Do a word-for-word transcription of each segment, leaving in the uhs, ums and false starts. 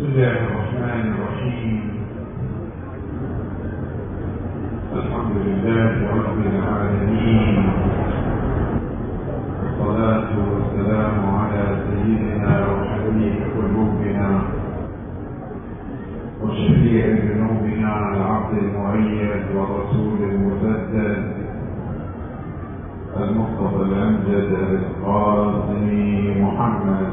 بسم الله الرحمن الرحيم. الحمد لله رب العالمين، والصلاة والسلام على سيدنا وحبيب قلوبنا وشفيع ذنوبنا العبد المؤيد والرسول المسدد المصطفى الأمجد القاسم محمد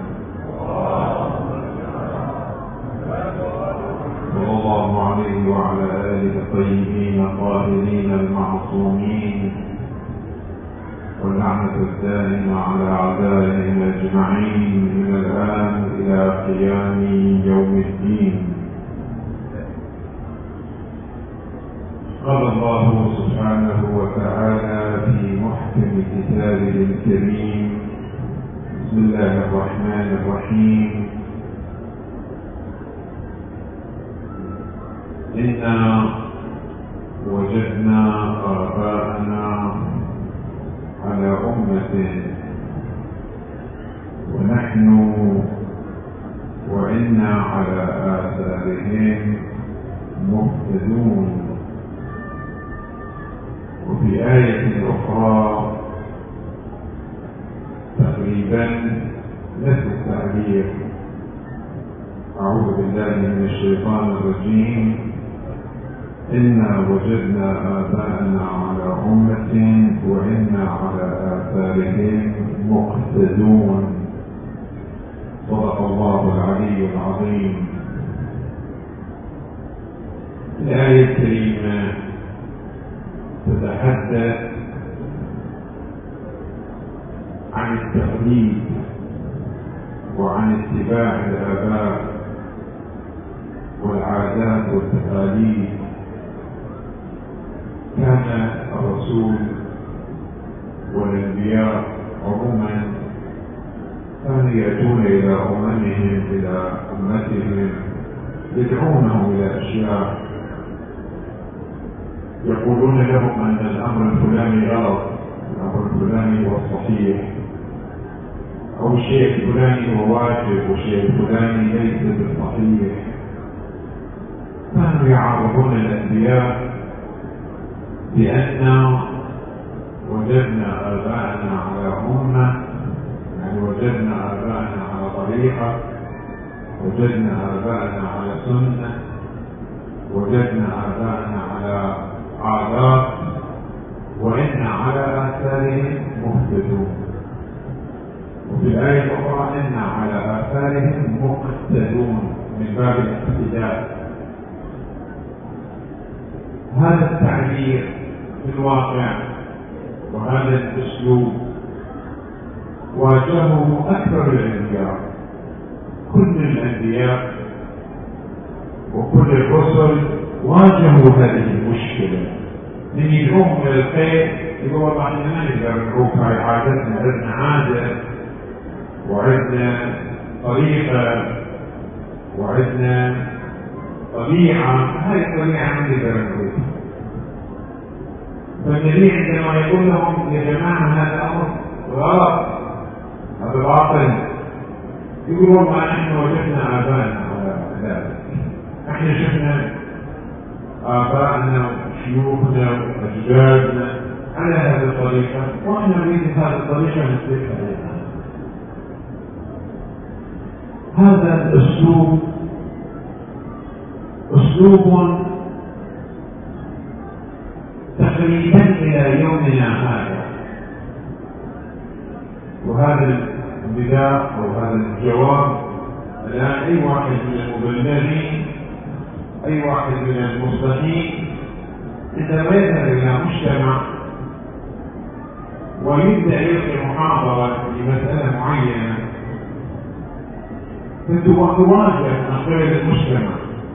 صلى الله عليه وعلى آله الطيبين الطاهرين المعصومين، واللعنة الدائمة على أعدائهم أجمعين من الآن إلى قيام يوم الدين. قال الله سبحانه وتعالى في محكم كتابه الكريم: بسم الله الرحمن الرحيم. إنا وجدنا آباءنا على أمة ونحن وإنا على آثارهم مهتدون. وفي آية أخرى تقريبا نفس التعبير: أعوذ بالله من الشيطان الرجيم: إنا وجدنا آباءنا على أمة وإنا على آثارهم مقتدون. صدق الله العلي العظيم. الآية الكريمة تتحدث عن التقليد وعن اتباع الآباء والعادات والتقاليد. كان الرسول والأنبياء عموما كانوا يأتون إلى أممهم إلى أمتهم يدعونهم إلى أشياء، يقولون لهم أن الأمر الفلاني غلط، الأمر الفلاني هو الصحيح، أو الشيء الفلاني هو واجب والشيء الفلاني ليس بالصحيح. كانوا يعارضون الأنبياء بأن وجدنا آباءنا على أمة، يعني وجدنا آباءنا على طريقة، وجدنا آباءنا على سنة، وجدنا آباءنا على عادات، وإنا على آثارهم مهتدون. وفي الآية الأخرى: إنا على آثارهم مقتدون، من باب الاقتداء. هذا التعبير في الواقع وهذا الأسلوب واجهه أكثر الأنبياء. كل الأنبياء وكل الرسل واجهوا هذه المشكلة. من يدعوهم إلى الخير يقول والله احنا ما نقدر نروح، هاي عادتنا، عندنا عادة وعندنا طريقة وعندنا طبيعة، هاي الطبيعة ما نقدر نروح. فالنبي عندما يقول لهم يا جماعة هذا أمر غلط، هذا باطل، يقول والله نحن وجدنا آباءنا على ذلك، احنا شفنا آباءنا وشيوخنا وأجدادنا على هذه الطريقة، وإحنا نريد هذه الطريقة نسلكها عليها. هذا الأسلوب أسلوب تقريبا إلى يومنا هذا. وهذا البداء أو هذا الجواب الآن أي واحد من المبلغين، أي واحد من المصلحين عندما يذهب إلى مجتمع ويبدأ يلقي محاضرة في مسألة معينة فتواجه من قبل المجتمع،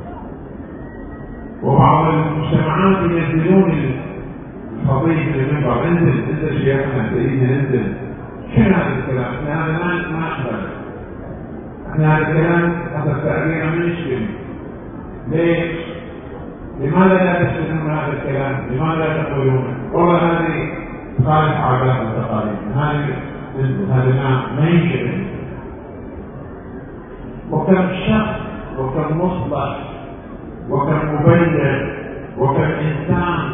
وبعض المجتمعات ينزلون الخطيب في المنبر: انزل انزل شيخنا سيدنا انزل. شنو هذا الكلام؟ احنا هذا ما ما نقبل، احنا هذا الكلام هذا التعبير ما نشتم. ليش؟ لماذا لا تسمعون هذا الكلام؟ لماذا لا تقولون والله هذه خالف عادات وتقاليد، هذه هذا ما ما ينشئ. وكم شخص وكم مصلح وكم مبلغ وكم إنسان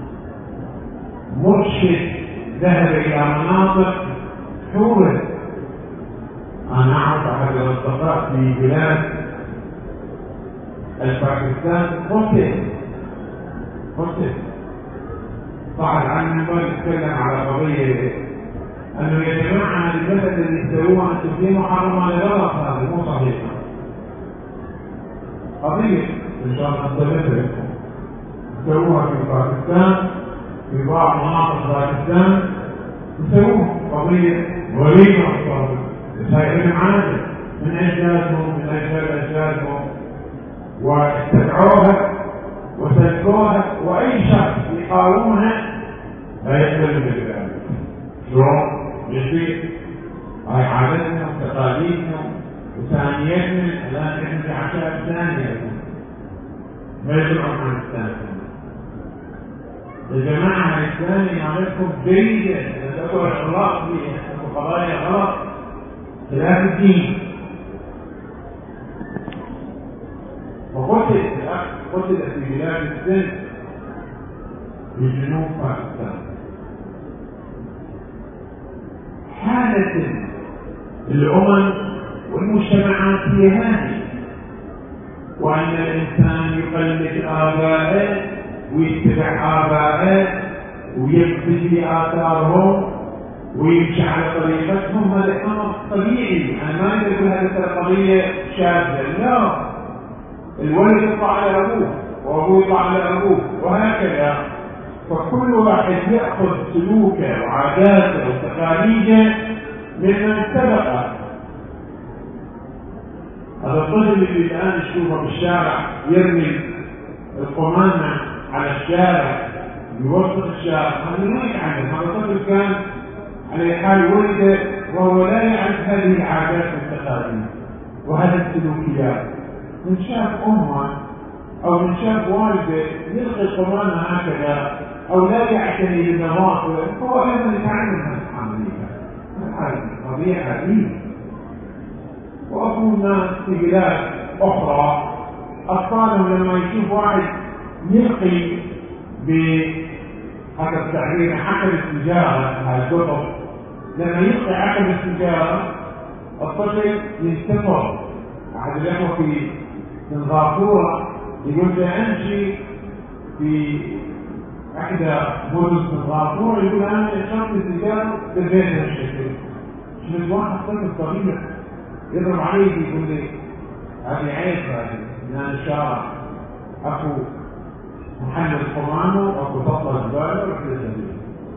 مرشد ذهب إلى مناطق حورة. أنا أعرف أحد الأصدقاء في بلاد الباكستان قتل قتل صعد عن المنبر يتكلم على قضية أنه يا جماعة البلد اللي يسووها أنتم في محرمة لغلط، هذا مو صحيح. قضية إن شاء الله تستمر يسووها في باكستان في بعض مناطق باكستان يسووها قضية غريبة أصلا، بس هاي علم عادي من أجدادهم من أجداد أجدادهم، واستدعوها وسلكوها، وأي شخص يقاومها لا يقبل بالكلام. شلون؟ يصير هاي عادتنا وتقاليدنا وثانيتنا، الآن نحن في عشاء ثانية ما يدرون عن الثانية. يا جماعة الثانية عادتكم جيدة، إذا تقول غلط في قضايا غلط خلاف الدين. وقتل قتل في بلاد السند في جنوب باكستان. حالة الأمم والمجتمعات هي هذه، وأن الإنسان يقلد آبائه ويتبع آبائه ويقتدي آثارهم ويمشي على طريقتهم، هذا أمر طبيعي. أنا ما أقول هذه قضية شاذة، لا، الولد يطلع على أبوه وأبوه يطلع على أبوه وهكذا. فكل واحد يأخذ سلوكه وعاداته وتقاليده ممن سبقه. هذا الطفل اللي الآن نشوفه بالشارع يرمي القمامة على الشارع يوسط الشارع، هذا ما يتعلم. هذا الطفل كان على حال ولده وهو لا يعرف هذه العادات والتقاليد وهذه السلوكيات. من شاف أمه أو من شاف والده يلقي القمامة هكذا أو لا يعتني بالنظافة، هو أيضا يتعلم هذه العملية. هذه قضية عديدة. وأقول ناس في بلاد أخرى أطفالهم لما يشوف واحد يلقي بهذا التعبير حكم السجارة، هذا القطب لما يلقي حكم السجارة الطفل ينتفض. أحد الأخوة في سنغافورة يقول لي أمشي في إحدى مدن سنغافورة، يقول أنا شربت السجارة بالبيت هالشكل. شفت واحد طفل صغير يضرب عليه يقول لي هذه عيب، هذه من الشارع أكو محل القمامة وأكو تطلع الزبالة وكذا سبيل.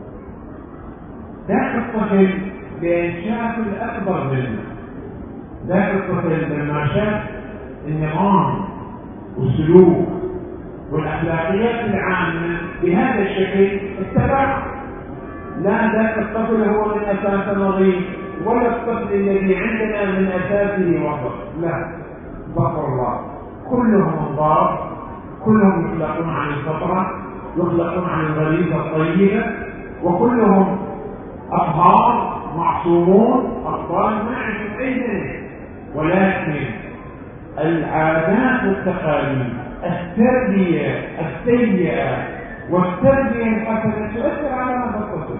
ذاك الطفل بين شاف الأكبر منه، ذاك الطفل لما شاف النظام والسلوك والأخلاقيات العامة بهذا الشكل اتبع. لا، ذاك الطفل هو من أساس نظيف، ولا الطفل الذي عندنا من أساسه وسط، لا، بقر الله كلهم انضاف، كلهم يخلقون عن الفطرة، يخلقون عن الغريزة الطيبة، وكلهم أطهار معصومون أطفال ما عندهم أي ذنب. ولكن العادات والتقاليد، التربية السيئة والتربية الحسنة تؤثر على هذا الطفل.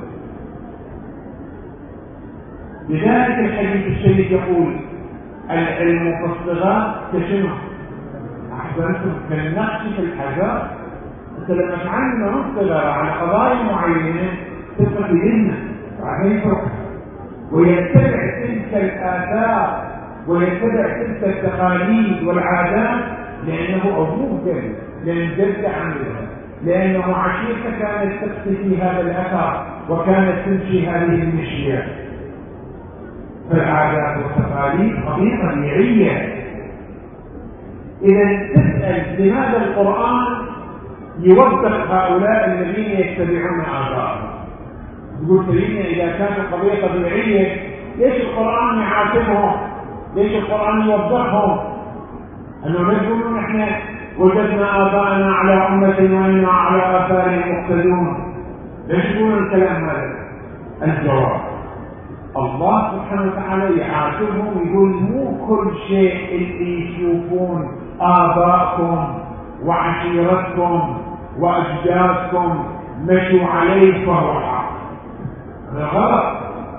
لذلك الحديث الشريف يقول العلم في الصغار كشنو؟ أحسنتم كالنقش في الحجر. أنت لما تعلم الصغار على قضايا معينة تبقى في ذهنه بعدين يترك ويتبع تلك الآثار ويتبع تلك التقاليد والعادات، لأنه أبوه كذب، لأن جد عملها، لأنه عشيرته كانت تقتفي هذا الأثر وكانت تمشي هذه المشية. فالعادات والتقاليد قضية طبيعية. إذا تسأل لماذا القرآن يوثق هؤلاء الذين يتبعون آباءهم؟ يقول سيدنا إذا كانت القضية طبيعية ليش القرآن يعاتبهم؟ ليش القرآن يوضحهم؟ أنه لا يقولون إحنا وجدنا آباءنا على أمة وإنا على آثارهم مقتدون. ليش يقولون الكلام هذا؟ الجواب الله سبحانه وتعالى يعاتبهم ويقول مو كل شيء اللي يشوفون آباءكم وعشيرتكم وأجدادكم مشوا عليه فهو حق. هذا غلط.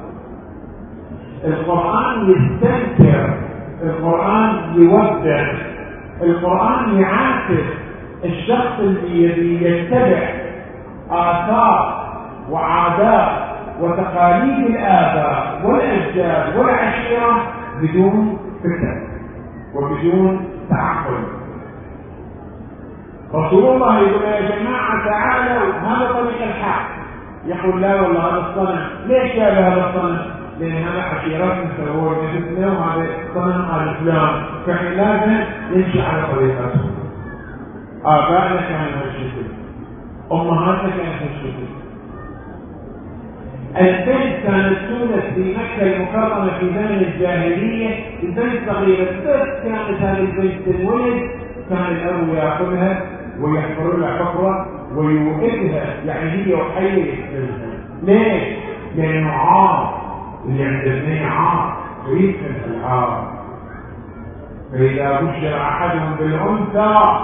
القرآن يستنكر، القرآن يودع، القرآن يعاتب الشخص اللي يتبع آثار وعادات وتقاليد الآباء والأجداد والعشيرة بدون فكر وبدون تعقل. رسول الله يقول يا جماعة تعالوا هذا طريق الحق، يقول لا والله هذا الصنم. ليش قال هذا الصنم؟ لأن هذا عشيرتنا سووا نفسنا وهذا صنم آل فلان، فإحنا لازم نمشي على طريقتهم. آبائنا كانوا هالشكل، أمهاتنا كانت هالشكل. البنت كانت تولد في مكة المكرمة في زمن الجاهلية، البنت صغيرة بس كانت هذه البنت تنولد، كان الأب يأخذها ويحفر لها حفرة ويوقفها، يعني هي وحية يحفرها. ليش؟ لأنه عار، اللي عند الاثنين عار ويدفن العار. فإذا بشر أحدهم بالأنثى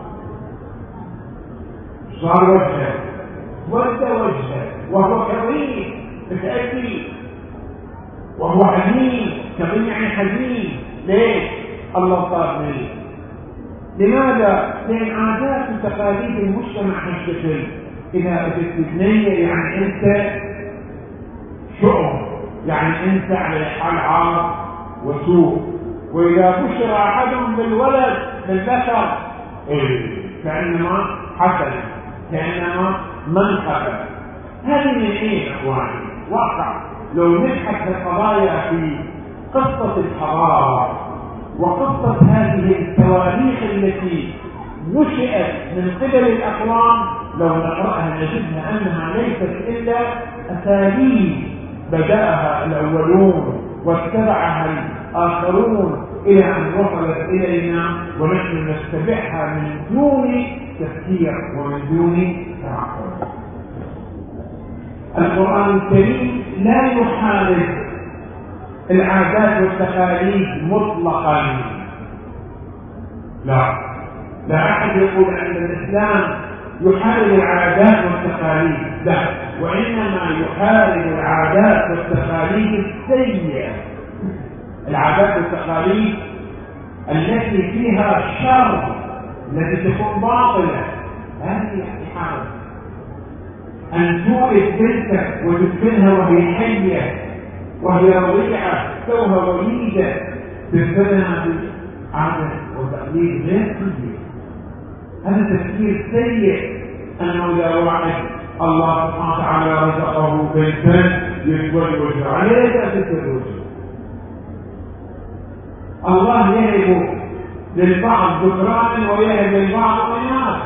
صار وجهه ود وجهه وهو كظيم متأذي وهو حزين، كظيم يعني حزين. ليش؟ الله صار ملك. لماذا؟ لأن عادات وتقاليد المجتمع هالشكل. إذا أتت بنية يعني أنت شؤم، يعني أنت على حال عار وسوء. وإذا بشر أحدهم بالولد بالذكر كأنما حسن، كأنما منحبة. هذه من ايه اخواني؟ واقع لو نبحث القضايا في قصة الحضارة وقصة هذه التواريخ التي نشأت من قبل الأقوام، لو نقرأها نجدها أنها ليست إلا أساليب بدأها الأولون واتبعها الآخرون إلى أن وصلت إلينا، ونحن نتبعها من دون تفكير ومن دون تعقل. القرآن الكريم لا يحارب العادات والتقاليد مطلقا، لا لا أحد يقول أن الإسلام يحارب العادات والتقاليد، لا، وإنما يحارب العادات والتقاليد السيئة، العادات والتقاليد التي فيها شر، التي تكون باطلة. هذه يحارب. أن تولد بنتك وتدفنها وهي حية وهي رضيعة توها وليدة، تدفنها بعادة وتقليد غير سيء. هذا تفكير سيء. أنه إذا واحد الله سبحانه وتعالى رزقه بنتا يتزوج عليه تتزوج. الله يهب للبعض ذكرانا ويهب للبعض إناث،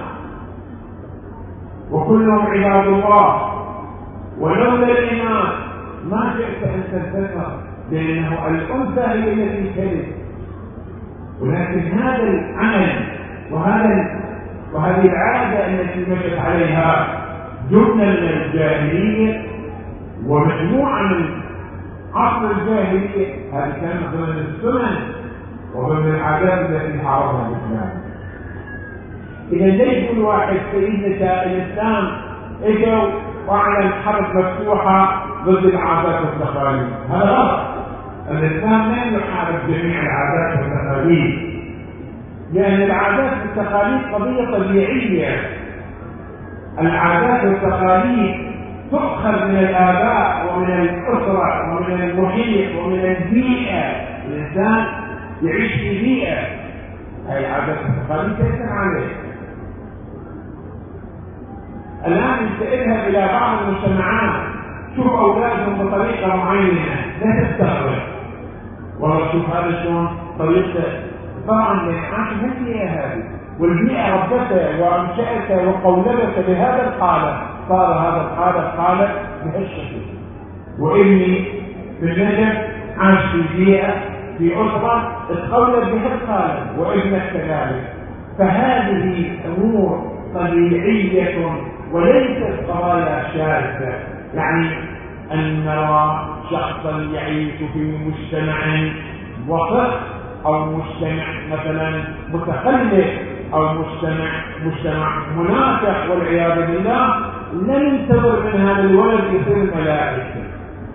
وكلهم عباد الله. ولولا الإناث ما جئت أن تذكر، لأنه الأنثى هي التي تلد. ولكن هذا العمل وهذا وهذه العادة التي مشت عليها جبنا من الجاهلية ومجموعة من عصر الجاهلية، هذه كانت ضمن السنن وضمن العادات التي حرمها الإسلام. إذا ليش كل واحد سيدنا الإسلام إجوا وعلى الحرب مفتوحة ضد العادات والتقاليد؟ هذا غلط. الإسلام لا يحارب جميع العادات والتقاليد، لأن العادات والتقاليد قضية طبيعية. العادات والتقاليد تؤخذ من الآباء ومن الأسرة ومن المحيط ومن البيئة. الإنسان يعيش في بيئة، هذه العادات والتقاليد تأثر عليه. الآن أنت اذهب إلى بعض المجتمعات شوف أولادهم بطريقة معينة لا تستغرب، والله شوف هذا شلون طريقته. طبعا للعاش ما هي هذه، والبيئة ربته وأنشأته وقولبته بهذا الحالة، صار هذا الحالة حالة بهالشكل. وإني في النجم عاش في بيئة في أسرة تقولب بهالحالة، وابنك كذلك. فهذه أمور طبيعية وليست قضايا شاذة، يعني أن نرى شخصا يعيش في مجتمع وسط او مجتمع مثلا متخلف او مجتمع مجتمع منافق والعياذ بالله، لا ننتظر من هذا الولد يصير ملائكه،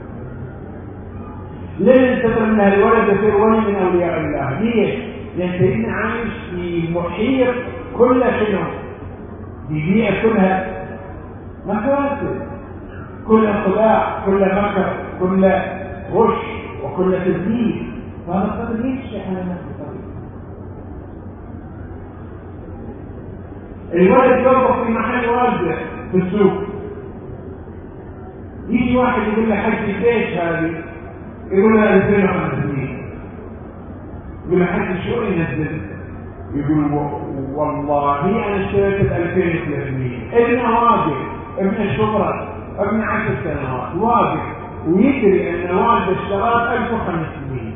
لا ننتظر من هذا الولد يصير ولي من اولياء الله. ليش؟ لان سيدنا عايش في محيط كل شنو؟ في بيئه كلها مفاسد، كل خداع، كل مكر، كل غش، وكل تدليس. فهذا الطفل ينشأ على نفس الطريق. الولد يوقف في محل والده في السوق، يجي واحد يقول له حج ليش هذه؟ يقول له ألفين وخمسمية. يقول له حج شو ينزل؟ يقول والله انا اشتريت ب ألفين وثلاثمية. ابنه واقف، ابن الشهرة، ابن عشر سنوات واقف ويدري ان والده اشتراه ألف وخمسمية،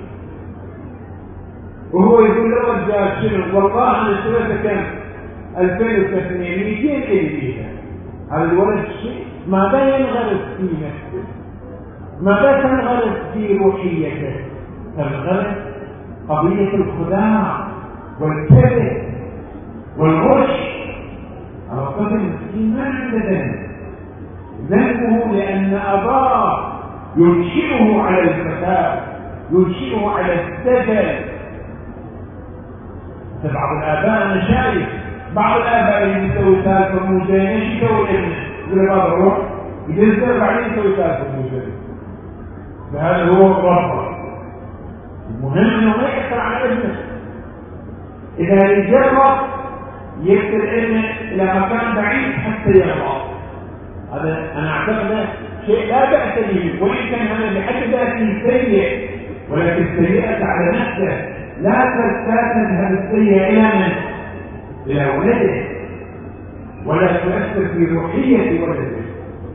وهو يقول له رجال شنو؟ والله انا اشتريته كم؟ ألفين وثلاثمية. مئتين اللي فيها. هذا الولد شيء ماذا ينغرس في نفسه؟ ماذا تنغرس في روحيته؟ تنغرس قضية الخداع والكذب والغش. على الطفل المسكين ما عنده ذنب، ذنبه لأن أباه ينشئه على الفساد، ينشئه على السجن. بعض الآباء أنا شايف بعض الآباء اللي يسوي سالفة مو زينة، ايش يسوي ابنه؟ يقول له بابا روح يجلسه بعدين يسوي سالفة مو زينة. فهذا هو ربه. المهم انه ما يأثر على ابنه. إذا يجرب يكتب ابنه إلى مكان بعيد حتى يغلط. هذا أنا أعتقد شيء لا بأس به، وإن كان هذا بحد ذاته سيء، ولكن السيئة على نفسه لا تذهب السيئة إلى من؟ إلى ولده، ولا تؤثر في روحية ولده.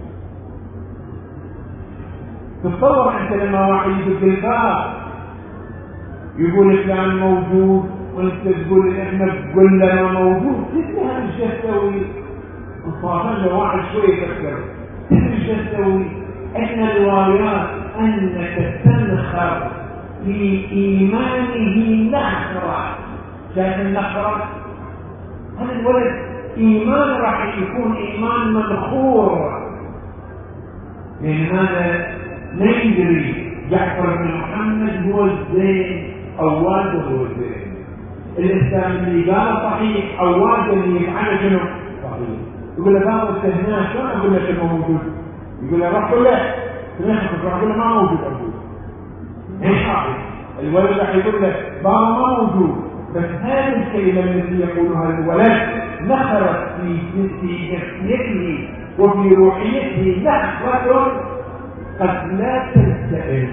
تصور أنت لما واحد يجي الباب يقول فلان موجود وانت تقول احنا تقول لنا موجود، تدري هذا ايش تسوي؟ وصافن له واحد شوي يفكر، تدري ايش تسوي؟ احنا الوايات انك تنخر في ايمانه نخرة. شايف النخرة؟ هذا الولد ايمان راح يكون ايمان منخور. لان هذا لا يدري جعفر بن محمد هو الزين او والده هو الزين. الإنسان اللي قال صحيح أو واجه اللي يفعله شنو؟ صحيح. يقول له بابا استهناه شلون أقول له شنو موجود؟ يقول له روح له تنحفظ، راح أقول له ما موجود أبوه. إيش حاطط؟ الولد راح يقول له بابا ما موجود، بس هذه الكلمة التي يقولها الولد نخرت في في نفسيته وفي روحيته نخرة قد لا تنتهي.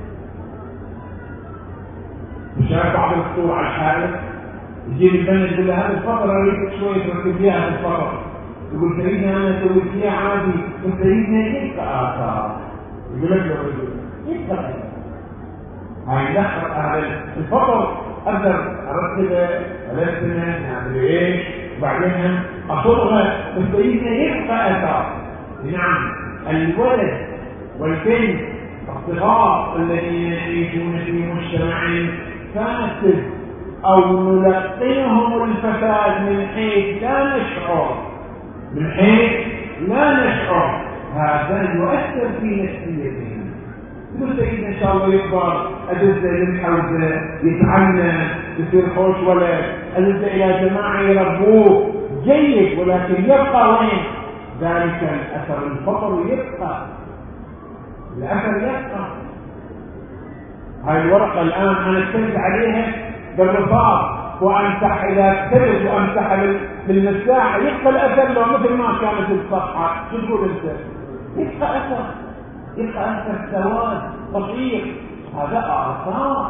شايف بعض الخطور على الحائط، يجيب البنت يقول له هذه الفقرة اريد شوية تركب فيها هذه الفقرة، يقول سيدنا انا سويت فيها عادي، وسيدنا يبقى اثار. يقول لك له يبقى هاي دخل هذا الفقر اقدر ارتبه ارتبه نعمل ايش وبعدين اصرها، وسيدنا يبقى اثار. نعم الولد والبنت الصغار الذين يعيشون في مجتمع فاسد او نلقنهم الفساد من حيث لا نشعر، من حيث لا نشعر، هذا يؤثر في نفسيتهم. يقول سيدنا ان شاء الله يكبر، ادزه للحوزه، يتعلم، يصير خوش ولد، ادزه الى جماعه يربوه جيد، ولكن يبقى وين؟ ذلك الاثر الفطر يبقى، الاثر يبقى. هاي الورقه الان انا اكتبت عليها بالرصاص وامسح اذا كتبت وامسح بالمساحه يبقى الاثر لو مثل ما كانت الصفحه. شو تقول انت؟ يبقى اثر، يبقى اثر سواد بسيط، هذا اثار.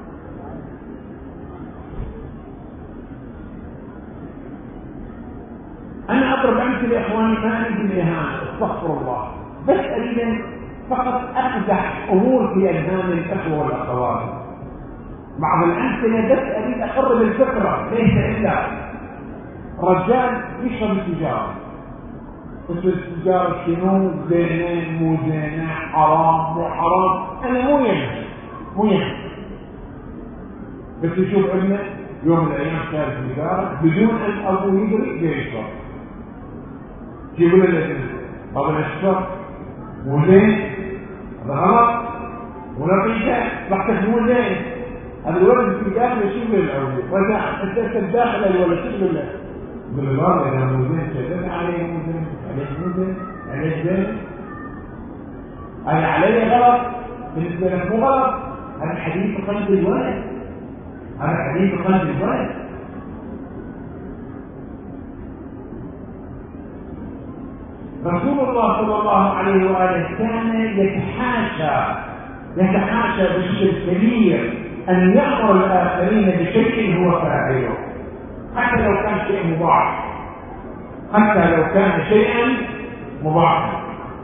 انا اضرب امثله يا اخواني ما اريد الاهانه، استغفر الله، بس اريد فقط أمزح أمور في أذهان الأخوة والأخوات. بعض الأمثلة بس أريد أقرب الفكرة، ليس إلا رجال يشرب السيجارة، مثل التجارة شنو زينة مو زينة حرام مو حرام، أنا مو يهم مو يهم، بس يشوف ابنه يوم من الأيام صار تجارة بدون أن أبوه يدري بيشرب، يقول له هذا الشرب مو زين، هذا غلط ونقيته بحثك مو زين، هذا الولد في داخله شو بالعودة وزع انت الداخل الولد شو له يقول له اذا مو زين شدد عليه مو زين عليه مو زين عليه زين، هذا عليه غلط بالنسبه لك مو غلط، هذا حديث قلب الولد، هذا حديث قلب الولد. رسول الله صلى الله عليه وآله كان يتحاشى يتحاشى بشكل كبير أن يأمر الآخرين بشيء هو فاعله، حتى لو كان شيء مضاعف، حتى لو كان شيئا مضاعفا.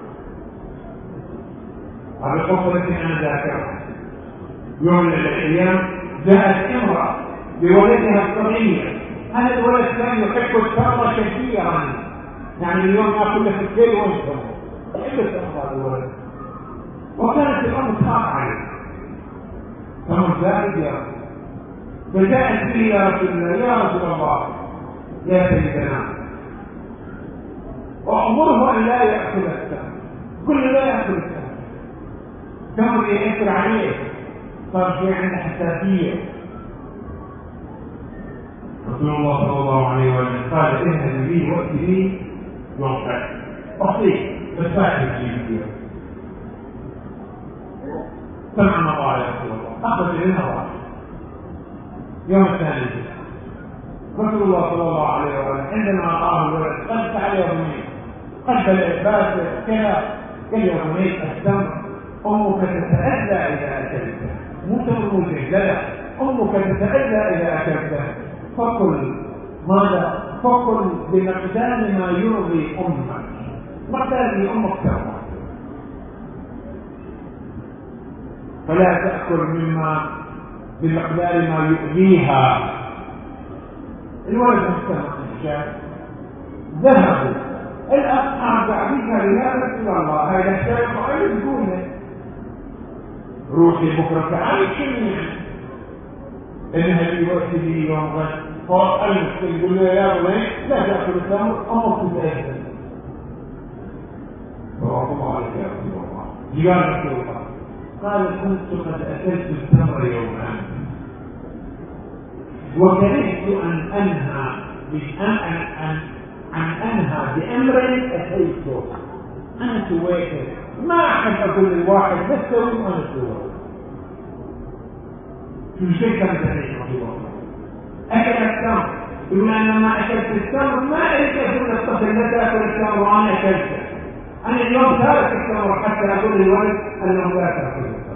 هذه القصة التي أنا ذاكرها، يوم من الأيام جاءت امرأة بولدها الصغير، هذا الولد كان يحب التمر كثيرا، يعني اليوم يأكل في الكيل ويشرب، يحب التمر هذا الولد، وكانت الأمر صعب عليه، فمن ذلك يا رب، فجاءت به يا رسول الله، يا رسول الله يا سيدنا وأمره أن لا يأكل التمر، كل لا يأكل التمر، التمر يأثر عليه، صار شيء عنده حساسية. رسول الله صلى الله عليه وسلم قال اذهب لي وقت لي يوقع بسيط بس فاهم شيء كثير، سمع ما قال يا رسول الله، أخذ إلينا واحد. يوم الثاني رسول الله صلى الله عليه وسلم عندما رآه الولد قد تعالى يا بني، قد العباس كذا، قال يا بني التمر أمك تتأذى إذا أكلته، مو تمر لا، أمك تتأذى إذا أكلته، فكل ماذا؟ فكل بمقدار ما يرضي أمك، مقدار لأمك تمر، فلا تأكل مما بمقدار ما يؤذيها. الولد مستمع الشاب ذهبوا الأصحاب بعدها يا رسول الله هذا الشاب معين تقوله روحي بكرة تعالي كمية إنها في وقت لي يوم غد فوق المسكين يقول له يا بني لا تأكل التمر أمك تتأذى، فرحمة الله عليك يا رسول الله. جيران رسول الله قال كنت قد أكلت التمر يوما وكرهت أن أنهى عن أن عن أنهى بأمر أتيته، أنا سويته، ما أحب أقول للواحد بس سوي وأنا سوي. شو شيء كان ذلك رسول الله؟ أكل التمر، يقول أنا ما أكلت التمر، ما أريد أقول للطفل متى أكل التمر وأنا أكلته، أنا اليوم تارك التمر حتى أقول للولد أنه لا تأكل التمر.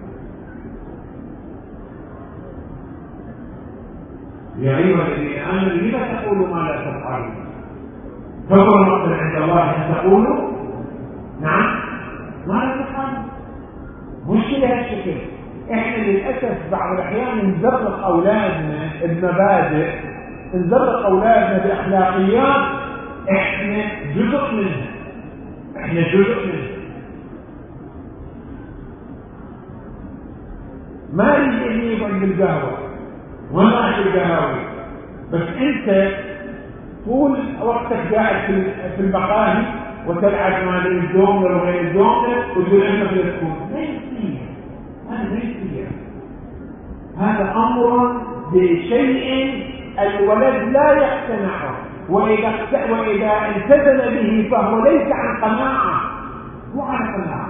يا أيها الذين آمنوا لما تقولوا ما لا تفعلون؟ فهو المقصد عند الله أن تقولوا نعم ما لا تفعلون. مشكلة هالشكل، إحنا للأسف بعض الأحيان نزرق أولادنا بمبادئ، نزرق أولادنا بأخلاقيات إحنا جزء منها، إحنا جزء منها. ما يجي إني يقعد بالقهوة وما أشرب قهاوي، بس أنت طول وقتك قاعد في المقاهي وتلعب مع الدوم وغير الدوم وتقول أنت في السكون، ما يصير، هذا ما يصير. هذا أمر بشيء الولد لا يقتنعه، وإذا وإذا التزم به فهو ليس عن قناعة، مو عن قناعة.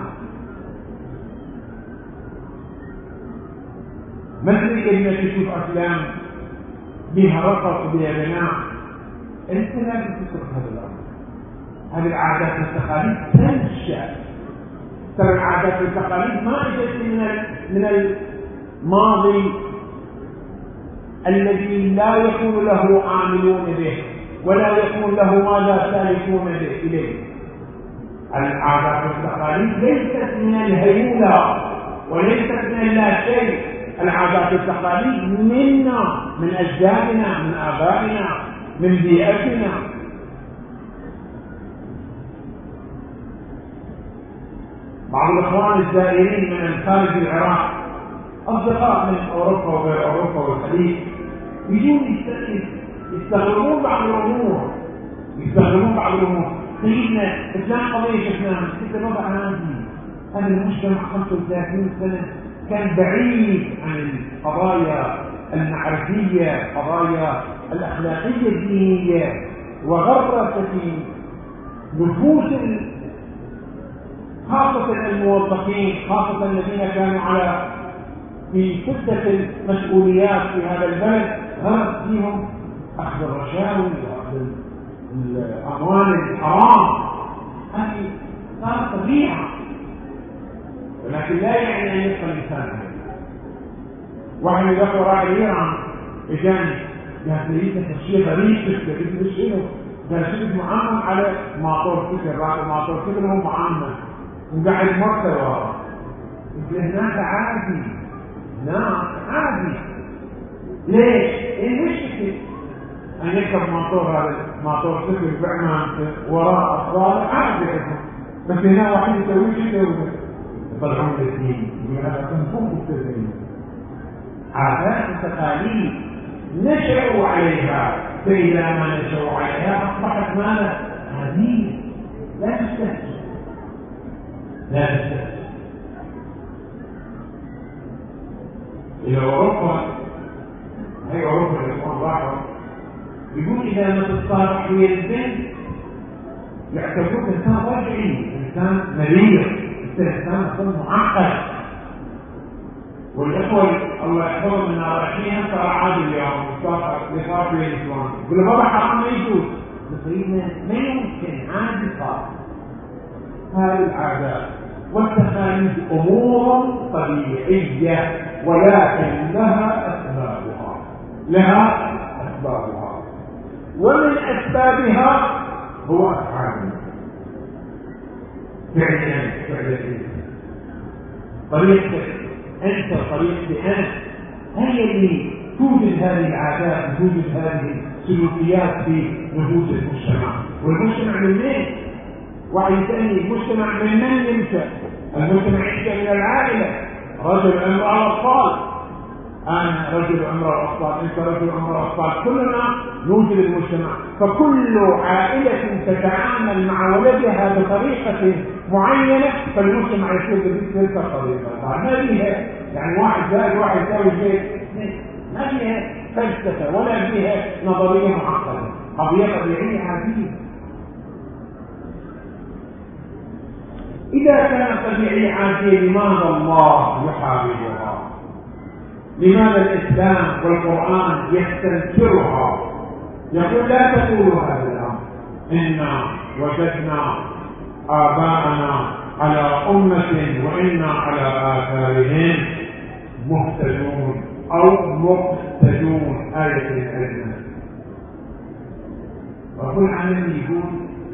مثل إنك تشوف أفلام بها رقص وبها غناء، أنت لازم تترك هذا الأمر. هذه العادات والتقاليد تنشأ، ترى العادات والتقاليد ما اجت من من الماضي الذي لا يكون له عاملون به ولا يكون له ماذا سالكون به إليه. العادات والتقاليد ليست من الهيولة وليست من لا شيء، العادات والتقاليد منا، من أجدادنا، من آبائنا، من بيئتنا. بعض الإخوان الزائرين من خارج العراق، أصدقاء من أوروبا وغير أوروبا والخليج، يجون يستغربون بعض الأمور يستغربون بعض الأمور سيدنا إسلام قضية إسلام ستة وضع عادي. هذا المجتمع خمسة وثلاثين سنة كان بعيد عن القضايا المعرفية، قضايا الأخلاقية الدينية، وغرس في نفوس خاصة الموظفين، خاصة الذين كانوا على في سدة المسؤوليات في هذا البلد، غرس فيهم أخذ الرشاوي وأخذ الأموال الحرام. هذه صارت طبيعة، ولكن لا يعني أن يبقى الإنسان هذا. واحد من الأخوة راعي إيران إجاني قال سيدنا الشيء غريب شفته، قلت له شنو؟ قال شفت معمم على ماطور سكر، راعي ماطور سكر هو معمم وقاعد مرتبى وراه. قلت له هناك عادي، هناك عادي. ليش؟ إيه مشكلة أن يركب ماطور هذا ماطور سكر بعمان وراء أطفال عادي، بس هنا واحد يسوي شيء يطلعون الاثنين يقول هذا كنتم مستثمرين. عادات وتقاليد نشأوا عليها، فإذا ما نشأوا عليها أصبحت ماذا؟ عادية، لا تستهزئ لا تستهزئ. إلى أوروبا، هي أوروبا الإخوان راحوا يقول إذا ما تتصالح ويا البنت يعتبروك إنسان رجعي، إنسان مريض، إنسان يكون معقد. والإخوة الله يحفظهم من رايحين صار عادي اليوم صار صار في الإسلام، يقول بابا حرام ما يجوز، سيدنا ما يمكن عادي صار. هذه العادات والتقاليد أمور طبيعية، ولكن لها أسبابها لها أسبابها ومن أسبابها هو أفعالنا فعلا فعلا طريقتك أنت طريقتي أنا هي اللي توجد هذه العادات، توجد هذه السلوكيات في نفوس المجتمع. والمجتمع من مين؟ واحد يسألني المجتمع من من ينشأ؟ المجتمع ينشأ من العائلة، رجل امرأة أطفال، أنا رجل امرأة أطفال، أنت رجل امرأة أطفال، كلنا نوجد المجتمع. فكل عائلة تتعامل مع ولدها بطريقة معينة فالمجتمع يكون بتلك الطريقة. ما فيها يعني واحد زائد واحد يساوي شيء، ما فيها فلسفة ولا فيها نظرية معقدة، قضية طبيعية عادية. إذا كانت طبيعية عادية لماذا الله يحاربها؟ لماذا الإسلام والقرآن يستنكرها؟ يقول لا تقولوا هذا الأمر، إنا وجدنا آباءنا على أمة وإنا على آثارهم مهتدون أو مقتدون. آية الكلمة. وكل عالم يقول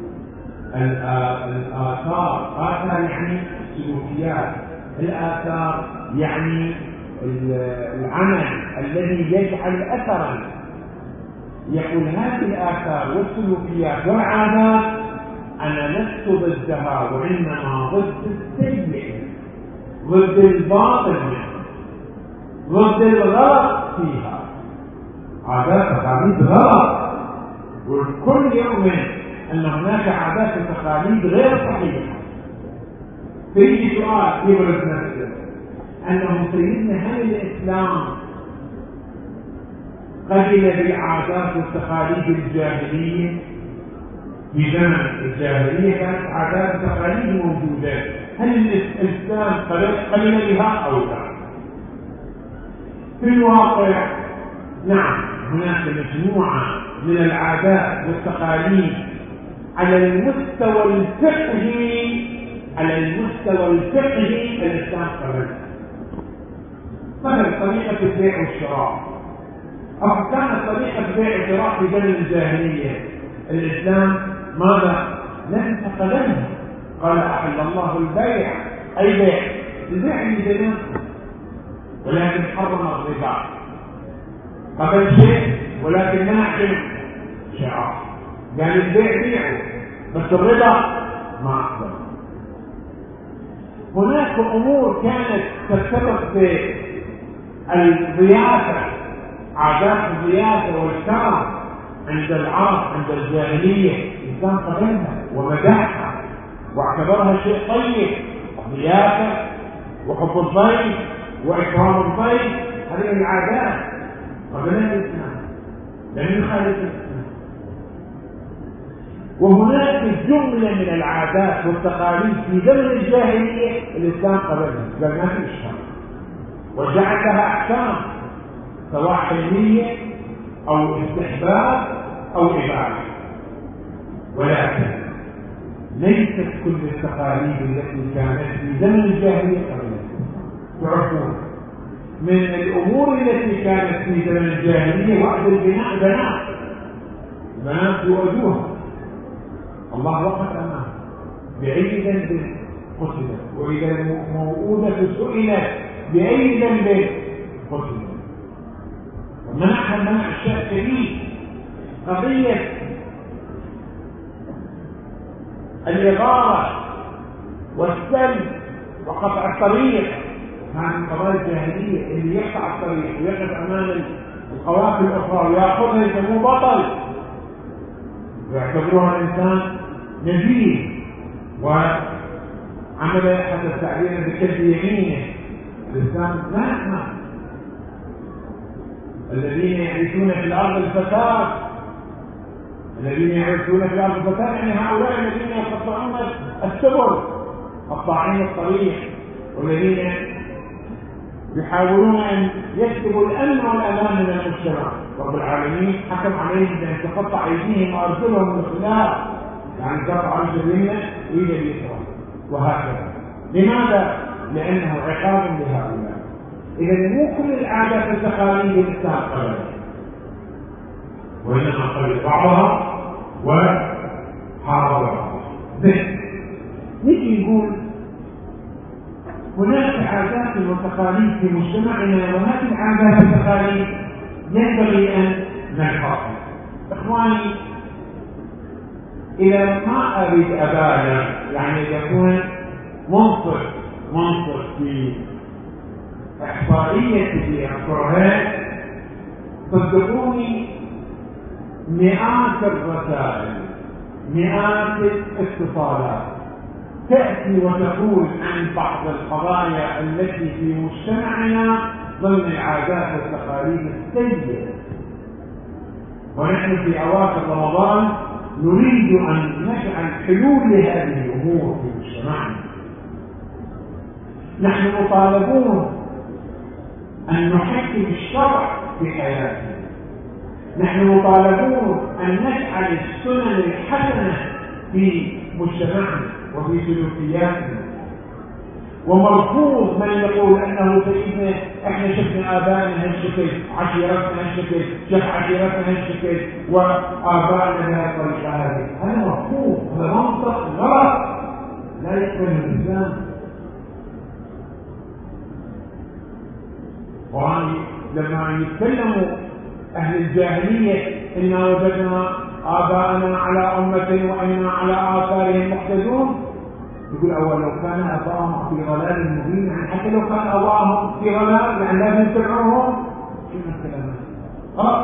الآثار، آثار يعني السلوكيات، الآثار يعني العمل الذي يجعل أثرا. يقول هذه الآثار والسلوكيات والعادات أنا لست ضدها، وإنما ضد السيء، ضد الباطل، ضد الغلط فيها. عادات وتقاليد غلط، والكل يؤمن أن هناك عادات وتقاليد غير صحيحة. فيجي سؤال يبرز نفسه أنه سيدنا هل الإسلام قبل بالعادات والتقاليد الجاهلية؟ في زمن الجاهلية كانت عادات وتقاليد موجودة، هل الإسلام قبل بها أو لا؟ في الواقع نعم، هناك مجموعة من العادات والتقاليد على المستوى الفقهي على المستوى الفقهي الإسلام قبلها. مثل طريقة البيع والشراء، أو كانت طريقة البيع والشراء في زمن الجاهلية، الإسلام ماذا؟ لم تقبلها، قال أحل الله البيع، أي بيع؟ البيع لزمان، ولكن حرم الربا. قبل شيء ولكن منع شيء آخر، قال البيع بيعه بس الربا ما أقبل. هناك أمور كانت ترتبط بالضيافة، عادات الضيافة والكرم عند العرب عند الجاهلية، الإسلام قبلها ومدحها واعتبرها شيء طيب، الضيافة وحب الضيف وإكرام الضيف، هذه العادات قبل الإسلام لم يخالف الإسلام. وهناك جملة من العادات والتقاليد في زمن الجاهلية الإسلام قبلها قال ما في إشكال وجعلها أحكام سواء حلمية أو استحباب أو إباحة، ولكن ليست كل التقاليد التي كانت في زمن الجاهلية قبلها. تعرفون من الأمور التي كانت في زمن الجاهلية وعد البناء بنات بنات يؤذوها، الله وقف أمامه بأي ذنب قتلت، وإذا الموءودة سئلت بأي ذنب قتلت، ومنعها منع الشيء شديد. قضية الإغارة والسلب وقطع الطريق كان قضايا الجاهلية، اللي يقطع الطريق ويقف أمام القوافل الأخرى ويأخذها يسموه بطل، ويعتبروها الإنسان نبيه وعمل حتى التعبير بكلب يمينه. الإسلام لا يسمح الذين يعيشون في الأرض الفساد، الذين يعيشون في الأرض الفساد يعني هؤلاء الذين يقطعون السبل قطاعين الطريق، والذين يحاولون أن يكتبوا الأمن والأمان من المجتمع. رب العالمين حكم عليهم بأن تقطع أيديهم وأرجلهم من خلاف، يعني تقطع الجبينة وإلى اليسرى وهكذا. لماذا؟ لأنه عقاب لهؤلاء. إذا مو كل العادات والتقاليد الإسلام قبلها، وإنما قبل بعضها وحارب بعضها. نجي نقول هناك عادات وتقاليد في مجتمعنا، وهذه العادات والتقاليد ينبغي أن نحفظها. إخواني، إذا ما أريد أبالغ يعني يكون منصف منصف في إحصائية اللي أذكرها، صدقوني مئات الرسائل مئات الاتصالات تأتي وتقول عن بعض القضايا التي في مجتمعنا ضمن العادات والتقاليد السيئة، ونحن في أواخر رمضان نريد أن نجعل حلول لهذه الأمور في مجتمعنا. نحن مطالبون أن نحكم الشرع في حياتنا، نحن مطالبون أن نجعل السنن الحسنة في مجتمعنا وفي سلوكياتنا. ومرفوض من يقول أنه سيدنا احنا شفنا آبائنا هالشكل، عشيرتنا هالشكل، شف عشيرتنا هالشكل، وآبائنا بهذه الطريقة هذه. هذا مرفوض، هذا منطق غلط لا يقبل الإسلام. وهذه لما يتكلموا أهل الجاهلية إنا وجدنا آباءنا على أمة وإنا على آثارهم مقتدون، يقول أول لو كان آباءهم في ضلال مبين، يعني حتى لو كان آباءهم في ضلال يعني لازم تتبعوهم. شنو الكلام هذا؟ غلط.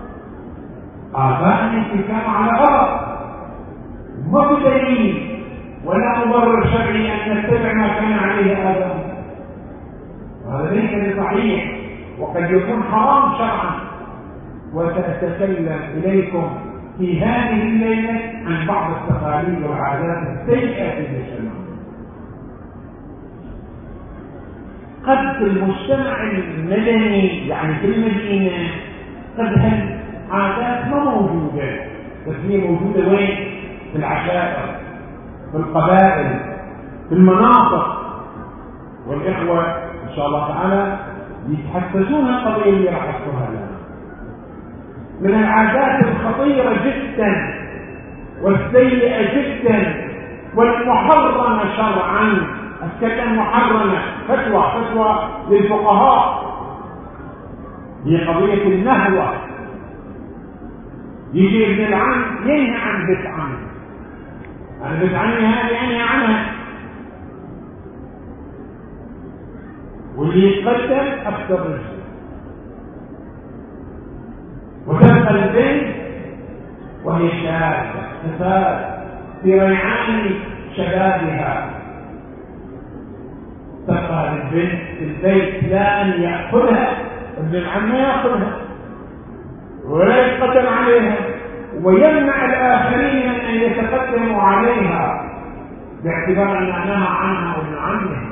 آباءنا كانوا على غلط، ما في دليل ولا مبرر شرعي أن نتبع ما كان عليه آباءهم. هذا ليس صحيح وقد يكون حرام شرعا. وسأتكلم إليكم في هذه الليلة عن بعض التقاليد والعادات السيئة في المجتمع. قد في المجتمع المدني يعني في المدينة قد هالعادات ما موجودة، بس هي موجودة وين؟ في العشائر، في القبائل، في المناطق. والإخوة إن شاء الله تعالى يتحسسون القضية اللي راح أذكرها لنا. من العادات الخطيرة جدا والسيئة جدا والمحرمة شرعا، أتكلم محرمة فتوى فتوى للفقهاء، هي قضية النهوة. يجي ابن العم ينهى عن بدعة، عن بدعة هذه ينهى عنها. واللي يتقدم أكثر رزق. وتبقى البنت وهي شابة تفاد في ريعان شبابها، تبقى البنت في البيت لا أن يأخذها ابن العم ما يأخذها ولا يتقدم عليها، ويمنع الآخرين من أن يتقدموا عليها باعتبار أنها عنها وابن عمها.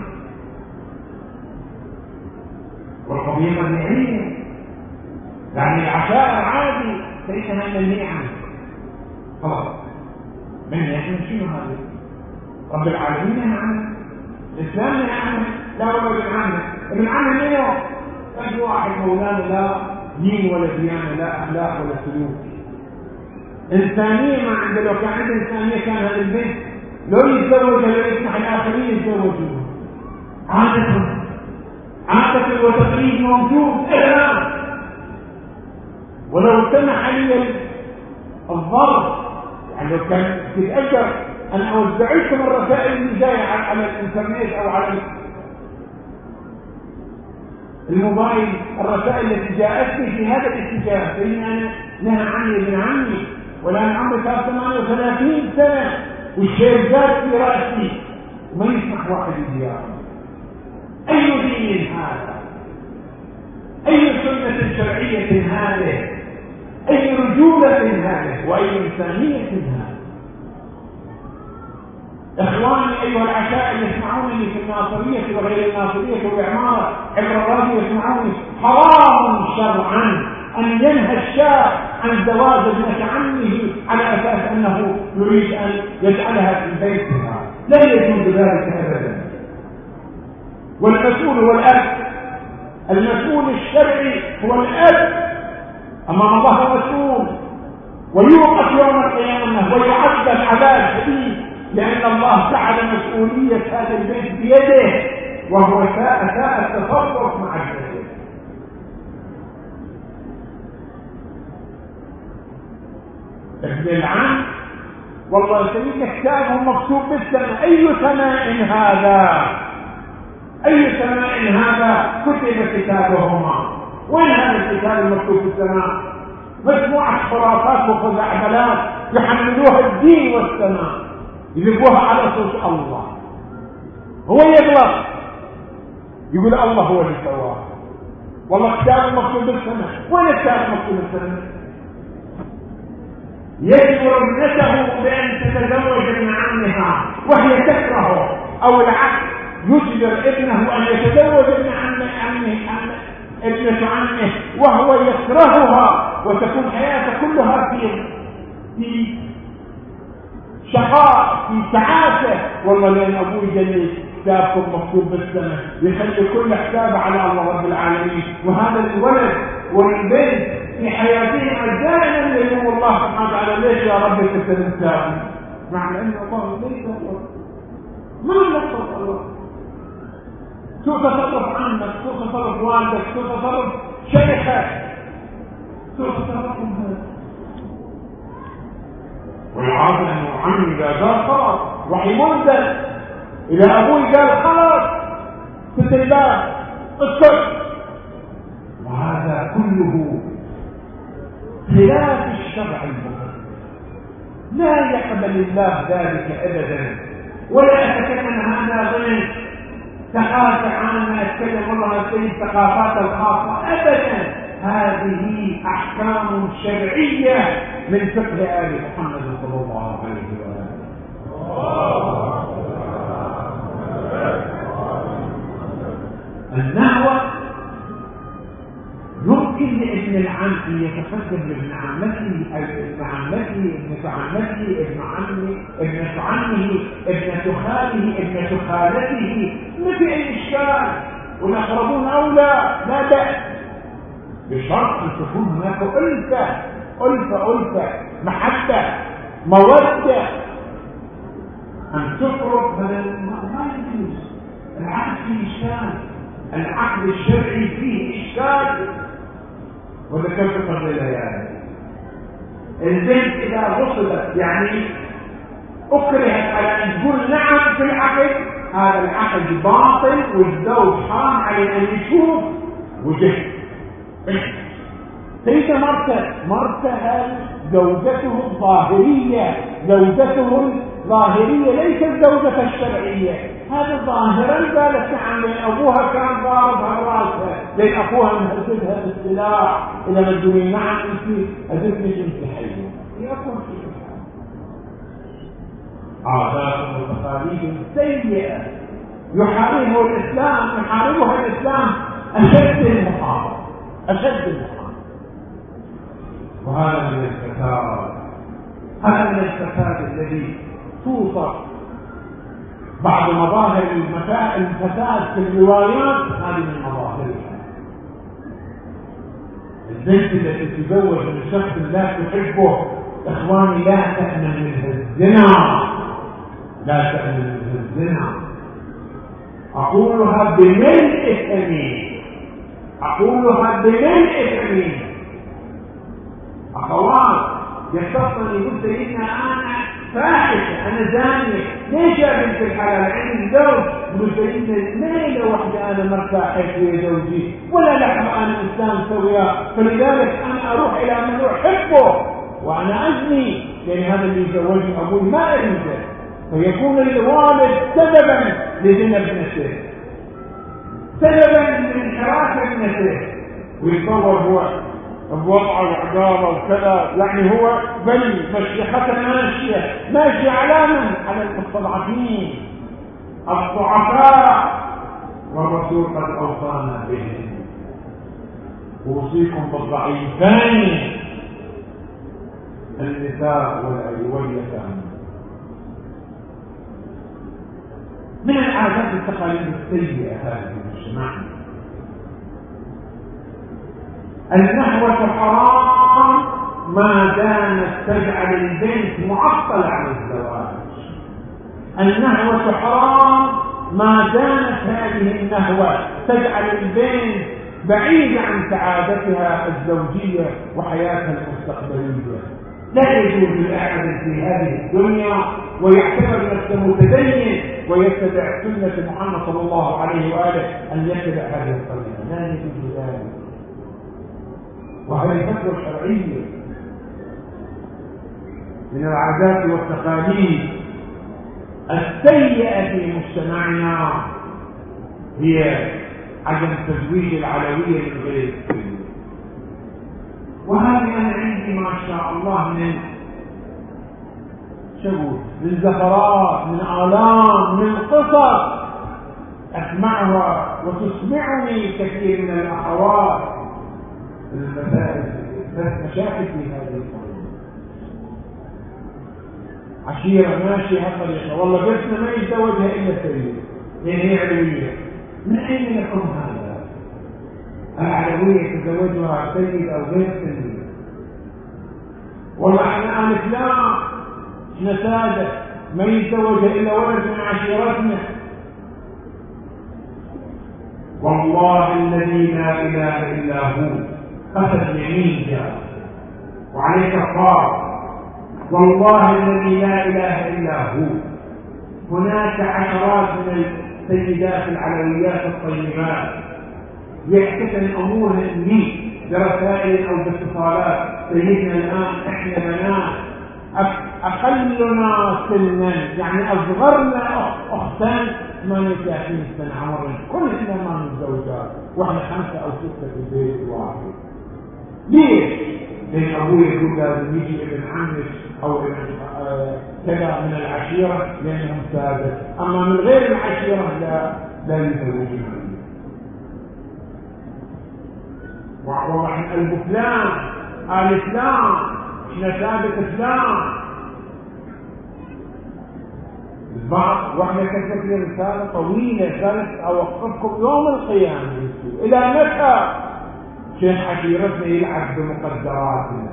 والقضية مبنية، يعني العشائر عادي ليس هذا منهي عنه خلاص. من يحمل شنو هذا؟ رب العالمين نهى عنه، الإسلام نهى عنه. لا ولا ابن عمه، ابن عمه منه كان واحد مولانا لا دين ولا ديانة، لا أخلاق ولا سلوك، إنسانية ما عنده. لو كان عنده إنسانية كان هذا البنت لو يتزوج ولا يسمح الآخرين يتزوجوه. عادة عادة وتقليد موجود الآن، ولو سمح لي الضرب يعني لو كان تتأجر أن أوزع لكم الرسائل اللي جاية على الإنترنت أو على الموبايل، الرسائل التي جاءتني في هذا الاتجاه، فإن أنا نهى عني ابن عمي ولا أنا عمري صار ثمانية وثلاثين سنة والشيء زاد في رأسي وما يسمح واحد يجيها. أي دين هذا؟ أي سنة شرعية هذه؟ أي رجولة هذه؟ وأي إنسانية هذه؟ إخواني أيها العشائر يسمعونني في الناصرية وغير الناصرية والإعمار عبر الراديو يسمعوني، حرام شرعا أن ينهى الشاب عن زواج ابنة عمه على أساس أنه يريد أن يجعلها في بيتها، لا يجوز ذلك أبدا. والمسؤول هو الأب، المسؤول الشرعي هو الأب أمام الله مسؤول، ويوقف يوم القيامة ويعذب عذاب شديد، لأن الله جعل مسؤولية هذا البيت بيده، وهو ساء ساء التصرف مع البيت. ابن العم والله سيدنا كتابه مكتوب بالسماء، أي سماء هذا؟ أي سماء هذا كتب كتابهما؟ وين هذا الكتاب المكتوب في السماء؟ مجموعة خرافات وخزعبلات يحملوها الدين والسماء، يجيبوها على صوت الله. هو يغلط يقول الله هو اللي سواه، والله كتاب مكتوب بالسماء. وين الكتاب مكتوب بالسماء؟ يجبر ابنته بأن تتزوج ابن عمها وهي تكرهه، أو العكس يجبر ابنه أن يتزوج ابن عمه عمه ابنة عمه وهو يكرهها، وتكون حياته كلها في في شقاء في تعاسة. والله لأن أبوي جليل كتابكم مكتوب بالسماء، يخلي كل حساب على الله رب العالمين. وهذا الولد والبنت في حياتهم دائما يقول الله سبحانه وتعالى ليش يا رب تتنسى؟ مع أن الله ليس الله، ما نقصد الله. سوء تصرف عنك، سوء تصرف والدك، سوء تصرف شيخك، سوء تصرفهم هذا. والعاصل انه عمي اذا قال خلاص وحي منزل، اذا ابوي قال خلاص ست الباب اسكت. وهذا كله خلاف الشرع المبين، لا يقبل الله ذلك ابدا. ولا اتكلم هذا ضمن ثقافة عامة، أتكلم والله في الثقافات الخاصة أبدا. هذه أحكام شرعية من فقه آل محمد صلى الله عليه وسلم. النهوة يمكن لابن العم أن يتقدم لابن عمته، ابن عمته، ابنة عمته، ابن عمه، ابنة عمه، ابنة خاله، ابنة خالته، ما في أي إشكال، والأقربون أولى لا بأس، بشرط أن تكون هناك ألفة ألفة ألفة محبة مودة. أن تفرض هذا ما يجوز. العقد فيه إشكال، العقد الشرعي فيه إشكال. وذكرت قبل الليالي البنت إذا غصبت يعني أكرهت على أن تقول نعم في العقد هذا العقد باطل، والزوج حرام عليه ان يشوف وجه سيدة مرته. مرته زوجته الظاهرية، زوجته الظاهرية ليست الزوجة الشرعية. هذا ظاهرا قالت نعم لأن أبوها كان ضاربها راسها، لأن أخوها مهزدها بالسلاح إلى مدنين. نعم أنت أزدني أنت حية يكون في عادات وتقاليد سيئة يحاربها الإسلام، يحاربها الإسلام أشد المحاربة، أشد المحاربة. وهذا من الفساد، هذا من الفساد الذي توصف بعض مظاهر الفساد في الروايات. هذه من مظاهرها. البنت التي تتزوج من شخص لا تحبه، اخواني لا تأمن منها الزنا، لا تأمن منها الزنا. اقولها بملء فمي، اقولها بملء فمي. اخوات يختصني يقول سيدنا انا فاحشه، انا زانيه، ليش يا بنت الحلال عندي زوج؟ يقول سيدنا ليله واحده انا مرتاح في زوجي ولا لحظه انا انسان سويا، فلذلك انا اروح الى من احبه وانا ازني، لان هذا اللي يزوجني ابوي ما اريده، فيكون الوالد سببا لزنا ابنته، سببا لانحراف ابنته، ويتصور هو بوضعه وعقابه وكذا، يعني هو بل مشيحته ماشيه ماشيه على من؟ على المستضعفين الضعفاء، والرسول قد اوصانا بهم. اوصيكم بالضعيفين النساء واليتامى. من العادات والتقاليد السيئه هذه في مجتمعنا النحوة حرام ما دامت تجعل البنت معطلة عن الزواج. النحوة حرام ما دامت هذه النحوة تجعل البنت بعيدة عن سعادتها الزوجية وحياتها المستقبلية. لا يجوز لأحد في هذه الدنيا ويعتبر نفسه متدين ويتبع سنة محمد صلى الله عليه وآله أن يتبع هذه الطريقة، لا يجوز ذلك. وهذه فتوى شرعية. من العادات والتقاليد السيئة في مجتمعنا هي عدم تزويج العلوية من غير السن. وهذه أنا عندي ما شاء الله من شغل، من زفرات، من آلام، من قصص أسمعها وتسمعني كثير من الأخوات المسائل مشاكل في هذه القضية. عشيرة ماشية هالطريقة، والله بنتنا ما يتزوجها إلا سيد، لأن هي علوية. من أين يكون هذا؟ العلوية يتزوجها سيد أو غير سيد؟ والله احنا آل إسلام، احنا سادة، ما يتزوجها إلا ولد من عشيرتنا. والله الذي لا إله إلا هو، قسم يمين جاء وعليك الطار، والله الذي لا إله إلا هو هناك عشرات من السيدات العلويات الطيبات يحتسن أمورهن لي برسائل أو باتصالات. سيدنا الآن إحنا بنات أقلنا سنا، يعني أصغرنا أختان ثمانية وثلاثين سنة عمرنا، كلنا ما متزوجات، وإحنا خمسة أو ستة في البيت واحد. ليش؟ لأن أبوي يقول لازم يجي ابن عمك أو ابن كذا من العشيرة لأنهم سادة، أما من غير العشيرة لا لا يتزوجون. وإحنا البفلان آل إسلام، إحنا سادة إسلام. البعض واحدة كتبت لي رسالة طويلة قالت أوقفكم يوم القيامة إلى متى شيخ عشيرتنا يلعب بمقدراتنا.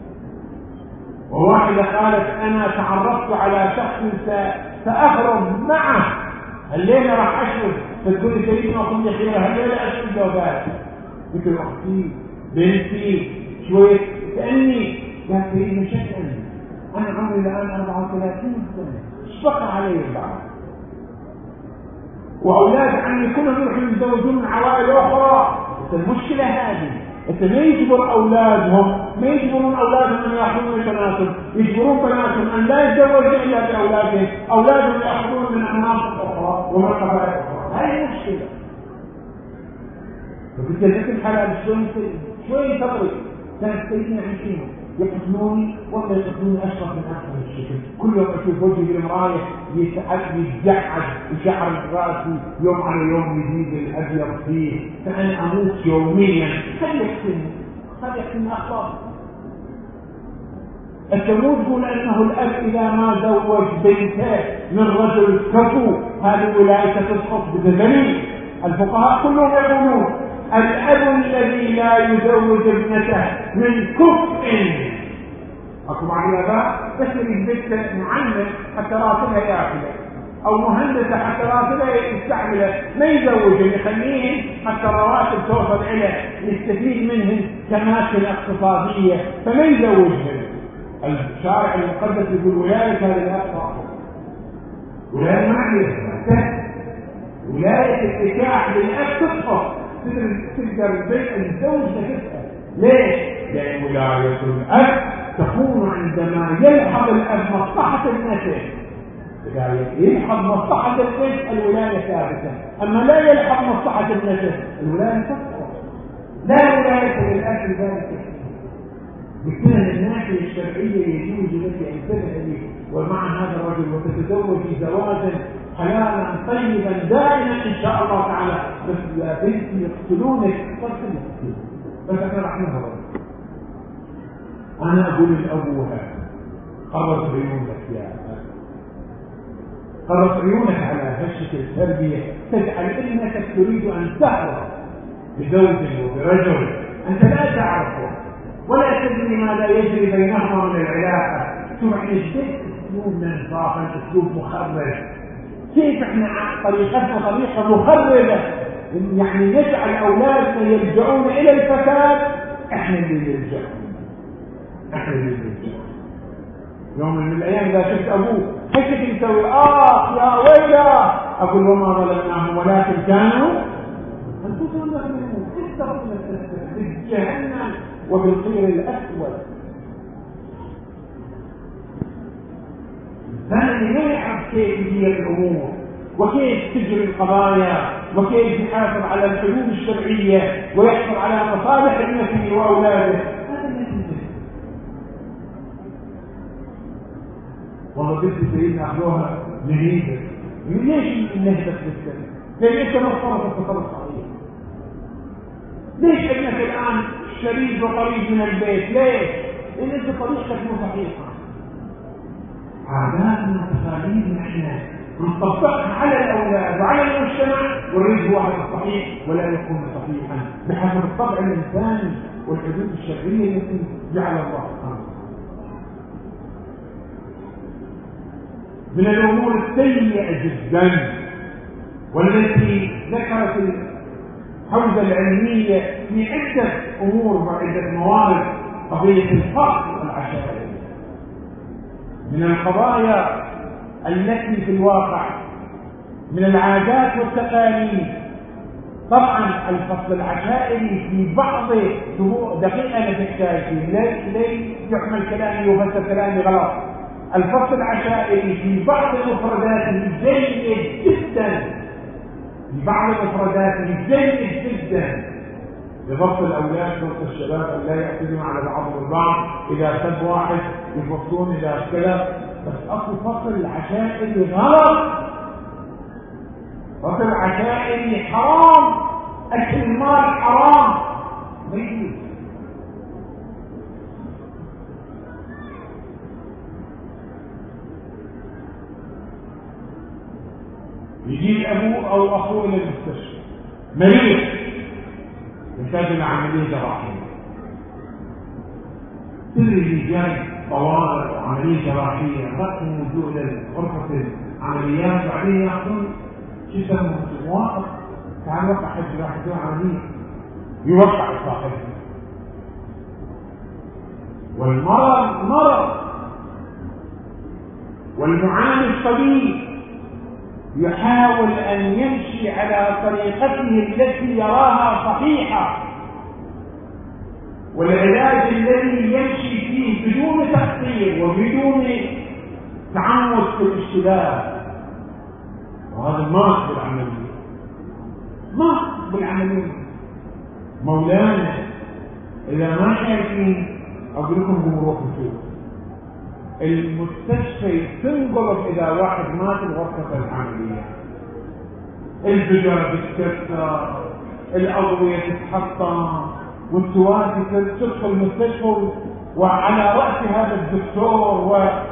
وواحدة قالت أنا تعرفت على شخص سأخرج معه الليلة راح أشرب، فتقول لي سيدنا وكل خير هالليلة أشرب جوابات. قلت له أختي بنتي شوية كأني يا سيدنا شكرا أنا عمري الآن أربعة وثلاثين سنة، اشفق علي البعض. واولاد عمي كلهم يروحوا يتزوجون من عوائل اخرى. المشكله هذه انت ما يجبر اولادهم ما يجبرون اولادهم ان ياخذون بناتهم، يجبرون بناتهم ان لا يتزوجوا الا باولادهم، اولادهم ياخذون من مناطق اخرى ومن قبائل اخرى. هذه المشكله. فبالتالي الحلال شوي شوي تطري كانت سيدنا عشرين يقتلوني ولا يقتلوني اشرف من احسن الشكل. كل يوم اشوف وجهي بالمرايه يتعب يتجعد وشعر راسي يوم على يوم يزيد الابيض فيه، فانا اموت يوميا. هل يحسن هل يحسن اخلاق؟ التلمود يقول انه الاب اذا ما زوج بنته من رجل كفو هذه الولايه تسقط بدليل. الفقهاء كلهم يقولون الاب الذي لا يزوج ابنته من كفء، اكو بعض الاباء بس يثبت معلم حتى راتبها ياكله او مهندسه حتى راتبها يستعمله، ما يزوجهم يخليهم حتى الرواتب توصل اليه يستفيد منهم كماكل اقتصاديه فما يزوجهم. الشارع المقدس يقول ولايه هذا الاب ولايه معنيه ولايه النكاح للاب تسقط. تقدر البيت الزوج تسأل ليش؟ لأن ولاية الأب تكون عندما يلحظ الأب مصلحة النسل. إذا يلحظ مصلحة البيت الولاية ثابتة، أما لا يلحظ مصلحة النسل الولاية تسقط. لا ولاية للأب في ذلك. بكل الناحية الشرعية يجوز لك أن تذهبي ومع هذا الرجل وتتزوجي زواجا حلالا طيبا دائما ان شاء الله تعالى. بس يا بنتي يقتلونك قتل بس انا راح نهرب. انا اقول لابوها قرص عيونك يا قرص عيونك على هشه التربيه تجعل ابنتك تريد ان تهرب بزوج وبرجل انت لا تعرفه ولا تدري ماذا يجري بينهما من العلاقه. تروح نجدك اسلوب منصافا اسلوب مخرج. كيف احنا طريقتنا طريقة مخربة يعني يجعل اولادنا يلجؤون الى الفساد. احنا اللي يلجؤون احنا اللي يلجؤون. يوم من الايام اذا شفت ابوه هيك يسوي اه يا ويلا اقول وما ظلمناهم ولكن كانوا انفسهم يظلمون. استغفر بالجهنم وبالطير الاسود. فمن يعرف كيف هي الامور وكيف تجري القضايا وكيف يحافظ على الحدود الشرعيه ويحصل على مصالح ابنته واولاده هذا الذي والله بنت سيدنا اخذوها نهيبه. ليش نهبت بالسنه؟ لان انت ما تصرف التصرف صحيح. ليش ابنك الان شريد وقريب من البيت؟ ليش؟ لان انت طريقتك مو صحيحه. عاداتنا وتقاليدنا احنا نطبقها على الاولاد وعلى المجتمع والرزق واحد الصحيح ولا يكون صحيحا بحسب الطبع الانساني والحدود الشرعيه التي جعل الله سبحانه. من الامور السيئه جدا والتي ذكرت الحوزه العلميه في عده امور وعده موارد قضيه الفقر العشائري. من القضايا التي في الواقع من العادات والتقاليد. طبعا الفصل العشائري في بعض دقيقة نتحتاج ليه ليه يحمل كلامي وفسر كلامي غلط. الفصل العشائري في بعض مفرداته جيد جدا في بعض مفرداته جيد جدا لضبط الاولاد ضبط الشباب ان لا يعتدون على بعضهم البعض. اذا سب واحد يفصلون اذا اختلف. بس اصل فصل العشائري غلط. فصل العشائري حرام. اكل المال حرام ما يجوز. يجيب ابوه او اخوه الى المستشفى مريض يحتاج عمليه جراحيه. كل اللي جاي طوارئ وعمليه جراحيه رقم موجود لغرفه العمليات وبعدين ياخذون شو يسموه موافق تعال وقع حج راح يسوي عمليه يوقع صاحبه. والمرض مرض والمعاني طبيب يحاول أن يمشي على طريقته التي يراها صحيحة، والعلاج الذي يمشي فيه بدون تقصير وبدون تعمد في الاشتباه. وهذا ما بالعملية، ما بالعملية. مولانا إذا ما شايفين أقول لكم جمهور الشوف، المستشفى تنقلب إذا واحد مات الغرفة العملية، الفجر تتكسر، الأضوية تتحطم، والسواسي تدخل المستشفى، وعلى رأس هذا الدكتور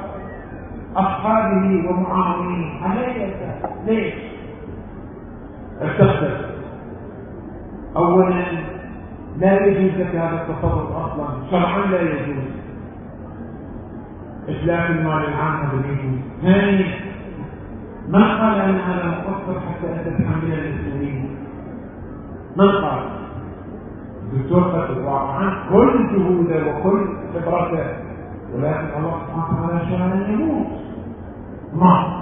وأصحابه ومعاونيه. عليه ليش؟ استخدم أولا لا يجوز لك هذا التصرف أصلا، شرعا لا يجوز، إتلاف المال العام هذا يجوز. ثانيا من قال أن هذا مقصر حتى أنت تحمل المسؤولين؟ من قال؟ الدكتور قد وضع عنه كل جهوده وكل خبرته، ولكن الله سبحانه وتعالى شاء أن يموت. ما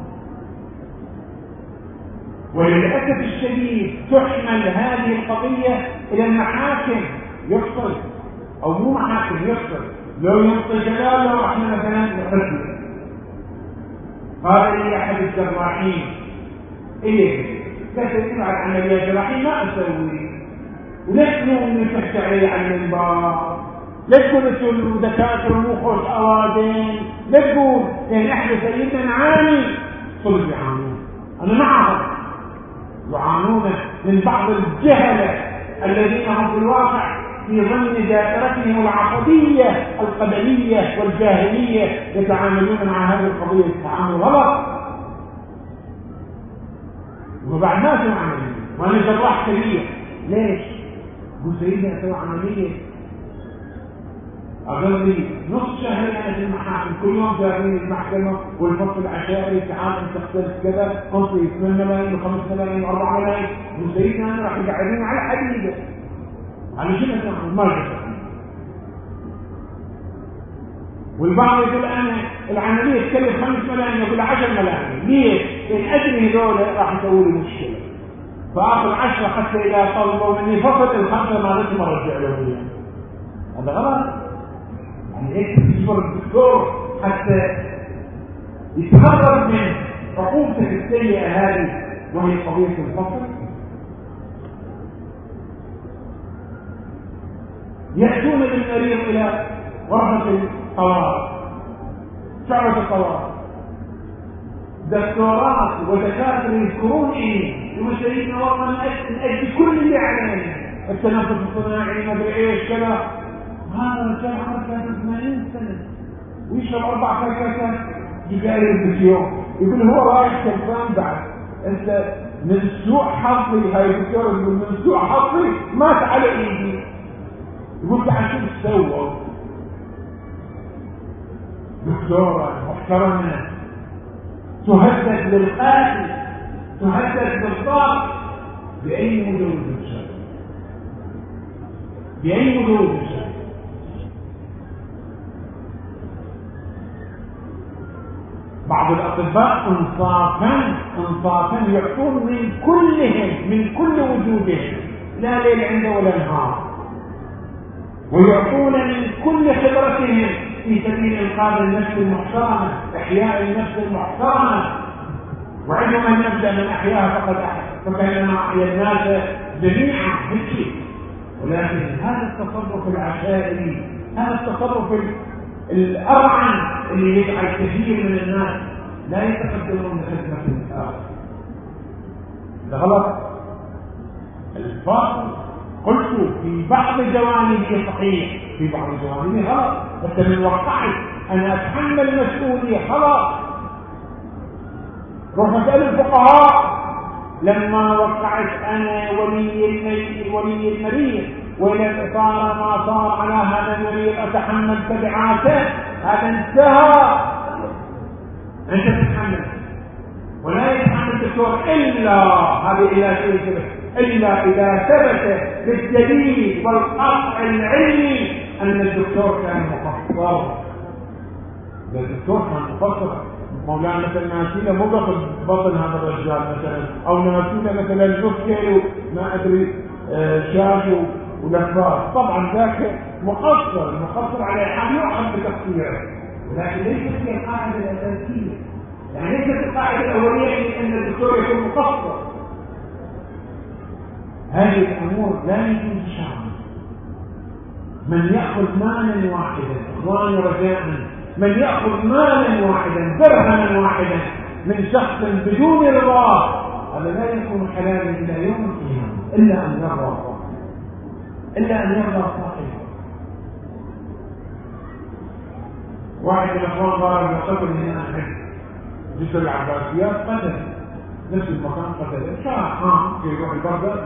وللأسف الشديد تحمل هذه القضية إلى المحاكم، يفصل أو مو محاكم، يفصل. لو ينطي جلاله احنا مثلا نحرقه. قال لي أحد الجراحين إيه لا تسمع عملية جراحية ما أسوي، ونحن نفتح عليه على المنبر، لا تقول انتم دكاتره مو خوش اوادم، لا تقول يعني احنا سيدنا نعاني. صدق يعانون، انا ما اعرف يعانون من بعض الجهله الذين هم في الواقع في ضمن دائرتهم العصبيه القبليه والجاهليه يتعاملون مع هذه القضيه تعامل غلط. وبعد ما سوى عمليه وانا جراح كبير، ليش؟ قل سيدنا اسوي عمليه أقل لي نص شهر أنا في المحاكم، كل يوم جايين المحكمة والفصل العشائري تعال أنت اخترت كذا، قصي ثمان ملايين وخمس ملايين وأربع ملايين، وسيدنا أنا راح يقعدون على حديدة على شنو تاخذ؟ ما جبت. والبعض يقول أنا العملية تكلف خمس ملايين، يقول عشر ملايين، ليه؟ لأن أجري هذول راح يسوي لي مشكلة، فآخذ عشرة حتى إذا طلبوا مني فصل الخمسة ما لازم أرجع لهم. هذا غلط. يعني ايه تجبر الدكتور حتى يتهرب من عقوبته السيئة هذه وهي قضية الفصل؟ يأتون بالمريض إلى غرفة الطوارئ، شعبة الطوارئ، دكتورات ودكاترة يذكرون إيه يقول سيدنا والله نأدي كل اللي علينا، التنفس الصناعي ما أدري إيش كذا. هذا الرجال عمره ثلاثة وثمانين سنة ويشرب أربع كاسات سجاير في اليوم، يقول هو رايح كلفان بعد. أنت من سوء حظي، هاي الدكتور يقول من سوء حظي مات على إيدي. يقول تعال شو تسوى؟ دكتورة محترمة تهدد للقاتل، تهدد بالضبط، بأي مجوز الشر، بأي مجوز الشر. بعض الأطباء انصافا انصافا يعطون من كلهم من كل وجودهم، لا ليل عنده ولا نهار، ويعطون من كل خبرتهم في سبيل إنقاذ النفس المحترمة، إحياء النفس المحترمة. وعندما نبدأ من أحياها فقد فكأننا أحيا الناس جميعا هيك. ولكن هذا التصرف العشائري، هذا التصرف الأرعن اللي يجعل كثير من الناس لا يتقدمون لخدمة الآخر، هذا غلط. الفاصل قلت في بعض جوانبه صحيح، في بعض جوانبه غلط، بس من وقعت أنا أتحمل مسؤولية خلاص. روح اسأل الفقهاء لما وقعت أنا ولي المريض ولي المريض وإذا صار ما صار على هذا المريض أتحمل تبعاته، هذا انتهى. أنت تتحمل ولا يتحمل الدكتور إلا هذه إلى شيء إلا إذا ثبت بالدليل والقطع العلمي أن الدكتور كان مقصر. إذا الدكتور كان مقصر مولانا مثلا ناسينا مو بطن هذا الرجال مثلا، او ناسينا مثلا نص كيلو ما ادري شاش ولفاف، طبعا ذاك مقصر مقصر على حال يعرف بتقصيره، ولكن ليست هي القاعده الاساسيه. يعني ليست القاعده الاوليه ان الدكتور يكون مقصر. هذه الامور لا يجوز شرعا. من ياخذ مالا واحدا، اخواني رجاء، من ياخذ مالا واحدا درهما واحدا من شخص بدون رضاه، هذا لا يكون حلالا الى يوم القيامه الا ان يرضى الله، الا ان يرضى صاحبه. واحد من الاخوان قال قبل هنا جسر العباسيات قتل نفس المكان، قتل شاح في يروح البغداد،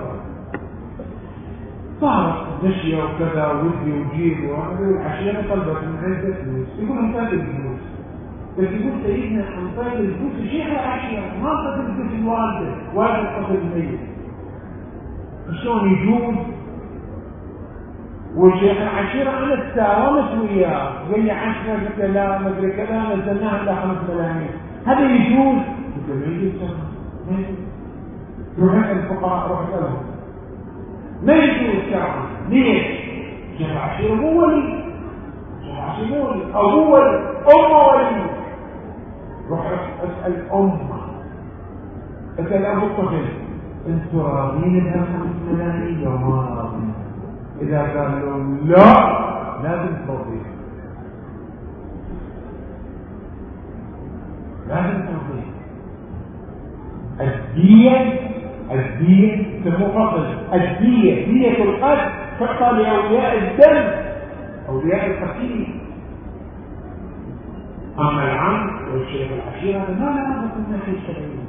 صارت مشيه وكذا ودي وجيب، والعشيره طلبت من عنده فلوس، يقول لهم تاخذ الفلوس، بس يقول سيدنا انطيت الفلوس شيخ العشيره، ما قتل الفلوس الوالده، والده قتل الميت. شلون يجوز؟ والشيخ العشيره انا تساومت وياه، قال لي عشرة، قلت له لا ما ادري كذا، نزلناها الى خمس ملايين، هذا يجوز؟ قلت له ما يجوز، ما يجوز. روح الفقراء روح لهم، ما يجوز شرعا. ليش؟ شيخ العشيره مو ولي، شيخ العشيره مو ولي، او هو ولي، امه ولي. روح اسال امه، اسال ابو الطفل انتم راضين بهالخمس ملايين يا ما راضين؟ اذا قال لهم لا لازم توضيح، لازم توضيح. الدية الدية كمقابل الدية دية القتل تعطى لأولياء الدم، أولياء القتيل. أما العم والشيخ العشيرة ما لا نقول في الشرعية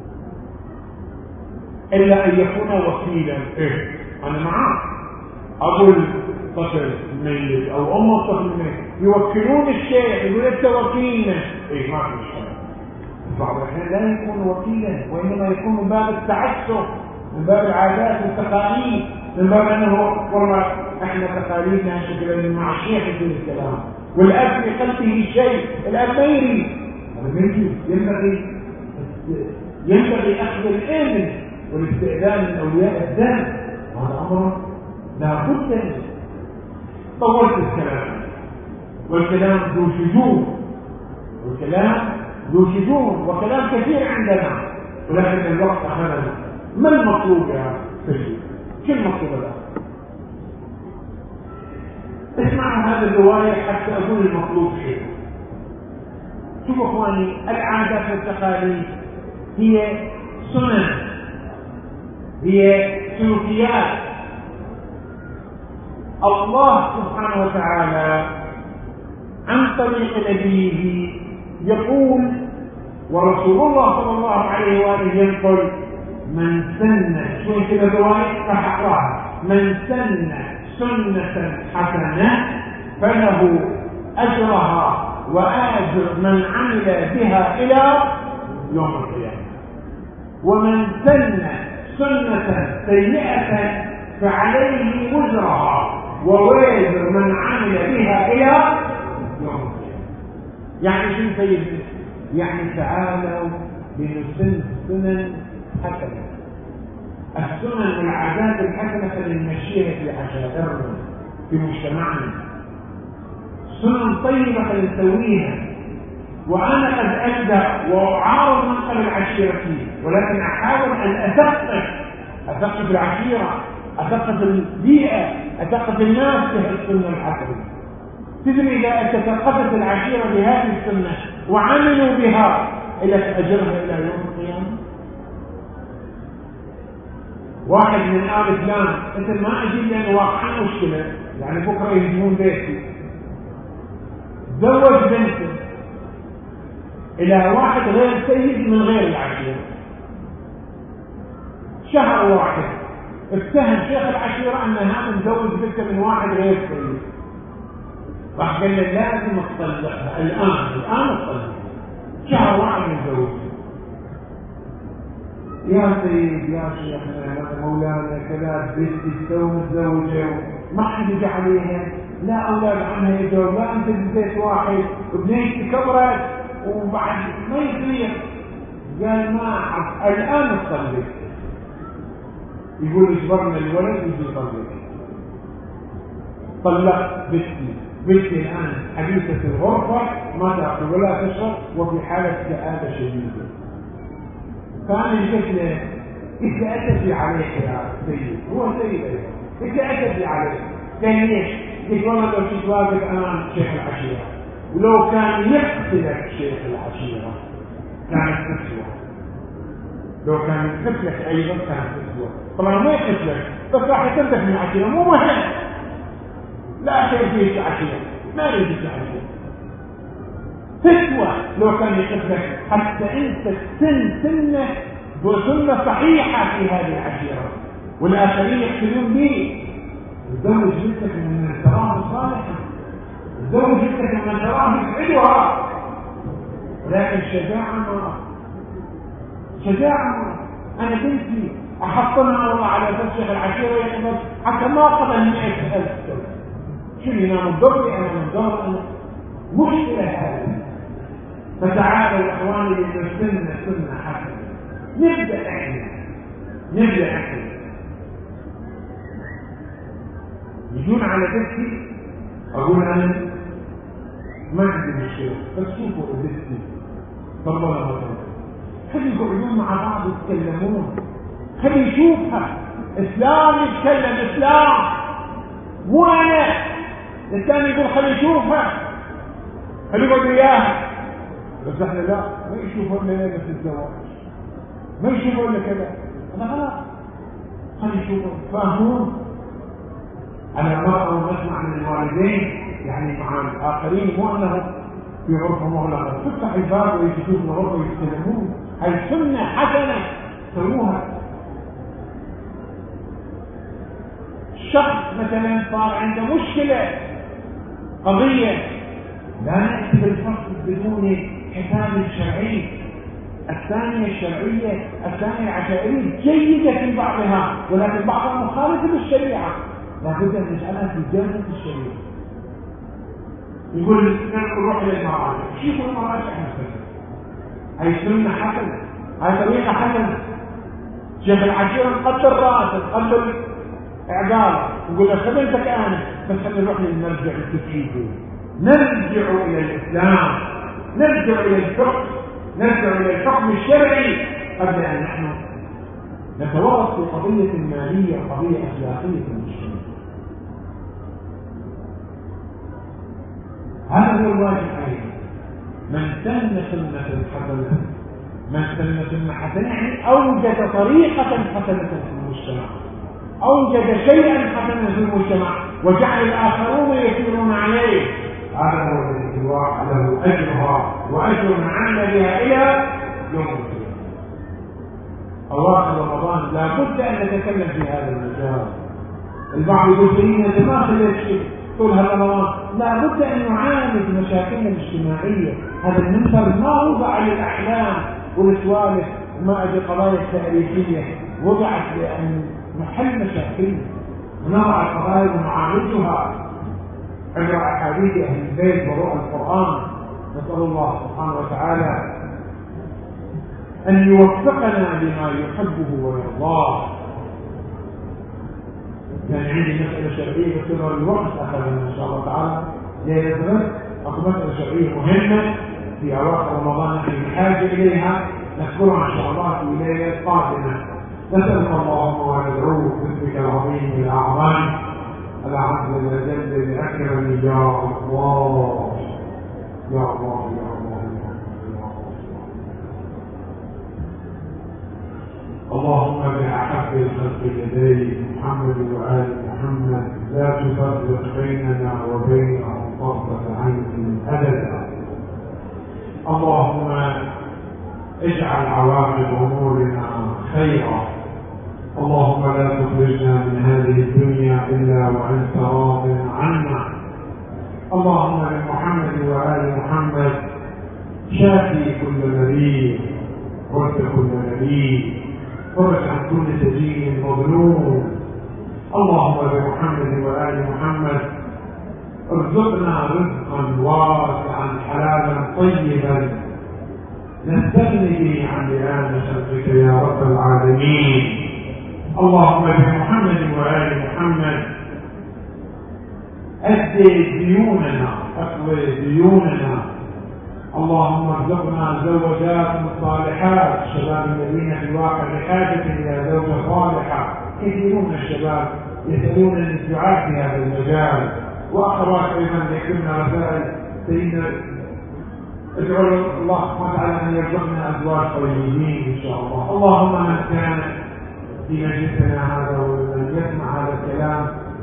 إلا أن يكون وكيلا. إيه أنا معاه، أقول طفل ميت أو أم الطفل ميت يوكلون الشيخ يقول أنت وكيلنا، إيه ما في مشكلة. بعض الأحيان لا يكون وكيلا، وإنما يكون من باب التعسف، من باب العادات والتقاليد، من باب أنه والله إحنا تقاليدنا شكل مع الشيخ يقول الكلام، والأب في قلبه شيء، الأب ما يريد، هذا ما يجوز. ينبغي ينبغي أخذ الإذن والاستئذان من أولياء الدم، وهذا أمر لا بد منه. طولت الكلام، والكلام ذو شجون، والكلام ذو شجون، وكلام كثير عندنا، ولكن الوقت أخذنا. ما المطلوب يا سيدي؟ شو المطلوب الآن؟ اسمعوا هذه الرواية حتى أقول المطلوب شيء. شوفوا اخواني، العادات والتقاليد هي سنن، هي سلوكيات. الله سبحانه وتعالى عن طريق نبيه يقول، ورسول الله صلى الله عليه وآله يقول: من سن شوي كده الرواية راح أقراها، من سن سنة حسنة فله أجرها وأجر من عمل بها إلى يوم القيامة، ومن سن سنة سيئة فعليه وزرها ووزر من عمل بها إلى يوم القيامة. يعني شو سيدنا؟ يعني تعالوا لنسن سنن حسنة. السنن والعادات الحسنة للمشيئة في عشائرنا في مجتمعنا، سنن طيبة لنسويها. وأنا قد أبدأ وأعارض منقل العشيرة، ولكن أحاول أن أثقف أثقف العشيرة، أثقف البيئة، أثقف الناس بهالسنة الحسنة. تدري إذا تثقفت العشيرة بهذه السنة وعملوا بها إلى أجرها إلى يوم القيامة. واحد من آل فلان مثل ما أجيب لأنه واقعا مشكلة، يعني بكرة يهجمون بيتي، زوج بنته إلى واحد غير سيد من غير العشيرة، شهر واحد اتهم شيخ العشيرة أن هذا مزوج بنته من واحد غير سيد، راح قال له لازم تطلقها الآن، الآن تطلقها، شهر واحد مزوج. يا سيد يا شيخنا مولانا كذا بنتي تو متزوجة ما حد يجي عليها، لا أولاد عنها يجوا، لا أنت ببيت واحد وبنيتي كبرت وبعد ما يصير قال ما أعرف الآن تصلي. يقول اجبرنا الولد يجي يصلي. طلقت بنتي، بنتي الآن حديثة الغرفة ما تأكل ولا تشرب وفي حالة كآبة شديدة. كان يقول له إنت أتفي عليك يا سيد، هو سيد أيضا، إنت أتفي عليك. كان ليش؟ قلت والله لو تتواجد أمام شيخ العشيرة ولو كان يقتلك شيخ العشيرة كانت تسوى. لو كان يقتلك أيضا كانت تسوى. طبعا ما يقتلك بس راح تنتهي من العشيرة مو مهم. لا شيء فيه عشيرة، ما يريد عشيرة. تسوى لو كان يقتلك حتى أنت سن سنة بسنة صحيحة في هذه العشيرة والآخرين يقتلون به. تزوج بنتك من تراه صالحا، تزوج بنتك من تراه يسعدها، لكن شجاعة ما شجاعة. أنا بنتي أحطنا الله على تشيخ العشيرة يقبل حتى ما قبل مئة ألف سنة. شو ينام الضري أنا من ضرر أنا مشكلة هذه. فتعالوا إخواني لنسلنا سنة حسنة. نبدأ احنا نبدأ احنا يجون على بنتي اقول انا ما عندي مشكلة بس شوفوا بنتي طلبنا مثلا خلي يقعدون مع بعض يتكلمون، خلي يشوفها اسلام يتكلم اسلام مو انا. الثاني يقول خلي يشوفها خلي يقعد وياها بس احنا لا ما يشوفوا الا ليلة الزواج ما يشوفوا الا كذا. انا غلط خلي يشوفوا فاهمون. انا مرة ونسمع من الوالدين يعني مع الاخرين مو انه في غرفة مغلقة تفتح الباب ويشوفون الغرفة ويتكلمون. هاي سنة حسنة سووها. الشخص مثلا صار عنده مشكلة قضية لا نأتي بالفصل بدون حساب شرعي. الثانية الشرعية الثانية العشائرية جيدة في بعضها ولكن بعضها مخالفة للشريعة لابد أن نسألها في جانب الشريعة. يقول نروح للمراجع شوفوا المراجع مثلا هاي سنة حسنة، هاي طريقة حسنة. شيخ العشيرة نقدر راسه نقدر إعداله نقول له خدمتك أنا بس خلينا نروح للمرجع التفكيري. نرجع إلى الإسلام، نرجع إلى الفقه، نرجع إلى الحكم الشرعي قبل أن نحن نتورط في قضية مالية قضية أخلاقية في المجتمع. هذا هو الواجب علينا. من سن سنة حسنة من سن سنة حسنة يعني أوجد طريقة حسنة في المجتمع، أوجد شيئا حسنا في المجتمع وجعل الآخرون يسيرون عليه. هذا هو الاتباع له أجرها وأجر من عمل بها إلى يوم القيامة. أواخر رمضان لا بد أن نتكلم في هذا المجال. البعض يقول لي أنت ما خليت شيء طول هالرمضان. لا بد أن نعالج مشاكلنا الاجتماعية. هذا المنبر ما وضع للأحلام والسوالف وما أجي قضايا تاريخية، وضعت لأن نحل مشاكلنا ونضع القضايا ونعالجها عبر أحاديث أهل البيت وروح القرآن. نسأل الله سبحانه وتعالى أن يوفقنا لما يحبه ويرضاه. يعني عندي مسألة شرعية بصير الوقت أخذنا إن شاء الله تعالى ليلة غد أو مسألة شرعية مهمة في أواخر رمضان نحن بحاجة إليها نذكرها إن شاء الله في ليلة قادمة. نسألك اللهم وندعوك باسمك العظيم الأعظم العز والجل بأكرم يا الله يا الله يا الله يا الله. اللهم بأحب الخلق لديك محمد وآل محمد لا تفرق بيننا وبينهم طرفة عين أبدا. اللهم اجعل عواقب أمورنا خيرا. اللهم لا تخرجنا من هذه الدنيا إلا وأنت راض عنا. اللهم بمحمد وآل محمد شافي كل مريض، رد كل نبي، فرج عن كل سجين مظلوم. اللهم بمحمد وآل محمد ارزقنا رزقا واسعا حلالا طيبا نستغني به عن بيان خلقك يا رب العالمين. اللهم بمحمد وآل محمد أدي ديوننا، أقضي ديوننا. اللهم ارزقنا زوجات صالحات، الشباب الذين في الواقع بحاجة إلى زوجة صالحة. كثيرون الشباب يسألون الدعاء في هذا المجال، وأخوات أيضا يكتبن رسائل. سيدنا ادعو الله سبحانه وتعالى أن يرزقنا أزواج طيبين إن شاء الله. اللهم من كان في مجلسنا هذا ومن يسمع هذا الكلام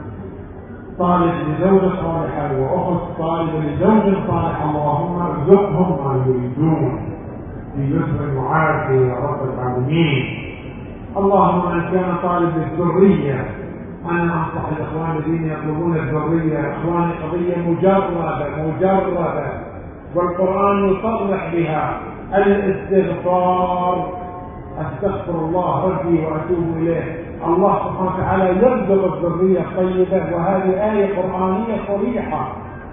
طالب لزوجة صالحة وأخت طالب لزوج صالح، اللهم ارزقهم ما يريدون في يسر وعافية يا رب العالمين. اللهم من كان طالب للذرية، أنا أنصح الإخوان الذين يطلبون الذرية، إخواني قضية مجردة مجردة والقرآن يصرح بها، الاستغفار. أستغفر الله ربي وأتوب إليه. الله سبحانه وتعالى يرزق الذرية الطيبة، وهذه آية قرآنية صريحة.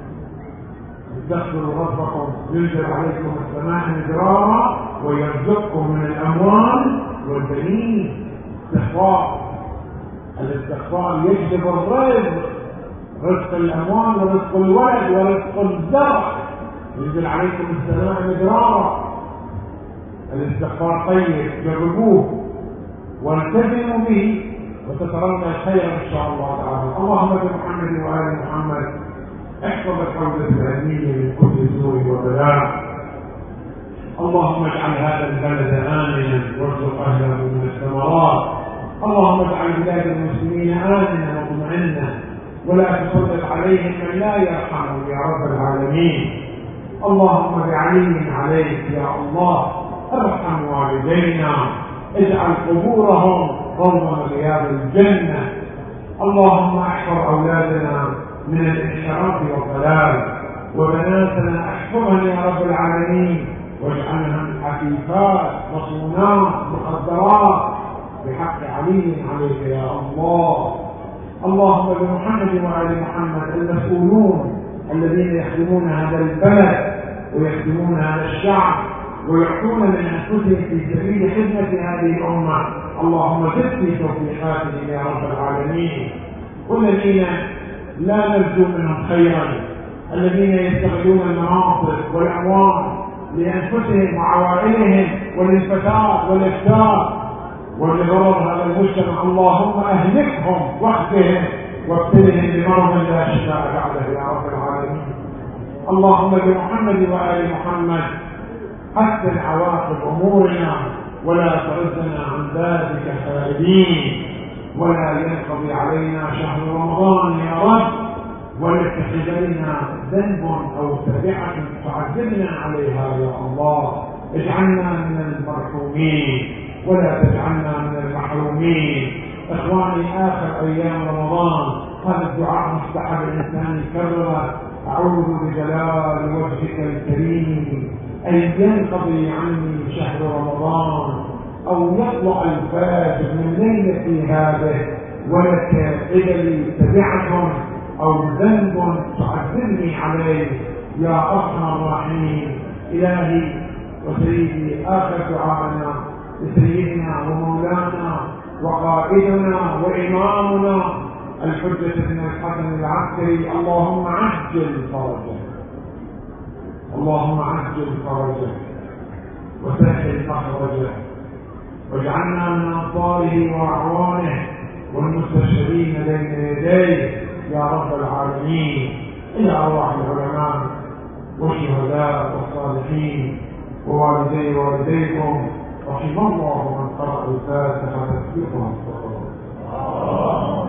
استغفروا ربكم ينزل عليكم السماء مدرارا ويرزقكم من الأموال والبنين. استغفار، الاستغفار يجلب الرزق، رزق الأموال ورزق الولد ورزق الزرع. ينزل عليكم السماء مدرارا. الاستغفار طيب، جربوه والتزموا به وتترون الخير ان شاء الله تعالى. اللهم بمحمد وآل محمد احفظ الحوزة العلمية من كل سوء وبلاء. اللهم اجعل هذا البلد آمنا وارزق أهله من الثمرات. اللهم اجعل بلاد المسلمين آمنا ومطمئنا، ولا تسلط عليهم من لا يرحمهم يا رب العالمين. اللهم بعلي عليك يا الله، ارحم والدينا، اجعل قبورهم روضة من رياض الجنة. اللهم احفظ اولادنا من الانحراف والضلال، وبناتنا احفظهم يا رب العالمين، واجعلهم حفيفات مصونات مخدرات بحق علي عليك يا الله. اللهم بمحمد وآل محمد المسؤولون الذين يخدمون هذا البلد ويخدمون هذا الشعب ويعطون من أنفسهم في سبيل خدمة هذه الأمة، اللهم زد في توفيقاتهم يا رب العالمين. والذين لا نرجو منهم خيرا، الذين يستغلون المناصب والأموال لأنفسهم وعوائلهم وللفتاة والإفساد ولغرض هذا المجتمع، اللهم أهلكهم واخزهم وابتلهم بمرض لا شفاء بعده يا رب العالمين. اللهم بمحمد وآل محمد حسن عواقب أمورنا، ولا تردنا عن بابك خالدين، ولا ينقضي علينا شهر رمضان يا رب، ولا يتخذ لنا ذنب أو تبعة تعذبنا عليها يا الله. اجعلنا من المرحومين ولا تجعلنا من المحرومين. إخواني، آخر أيام رمضان هذا الدعاء مستحب الإنسان يكرره: أعوذ بجلال وجهك الكريم أن ينقضي عني شهر رمضان، أو يطلع الفجر من ليلتي هذه ولك قبلي تبعة أو ذنب تعذبني عليه يا أرحم الراحمين. إلهي وسيدي، آخر دعائنا لسيدنا ومولانا وقائدنا وإمامنا الحجة بن الحسن العسكري، اللهم عجل فرجه، اللهم عجل فرجه وسهل مخرجه، واجعلنا من أنصاره وأعوانه والمستشهدين بين يديه يا رب العالمين. إلى أرواح العلماء والشهداء والصالحين ووالدي ووالديكم، رحم الله من قرأ الفاتحة تسبيحا.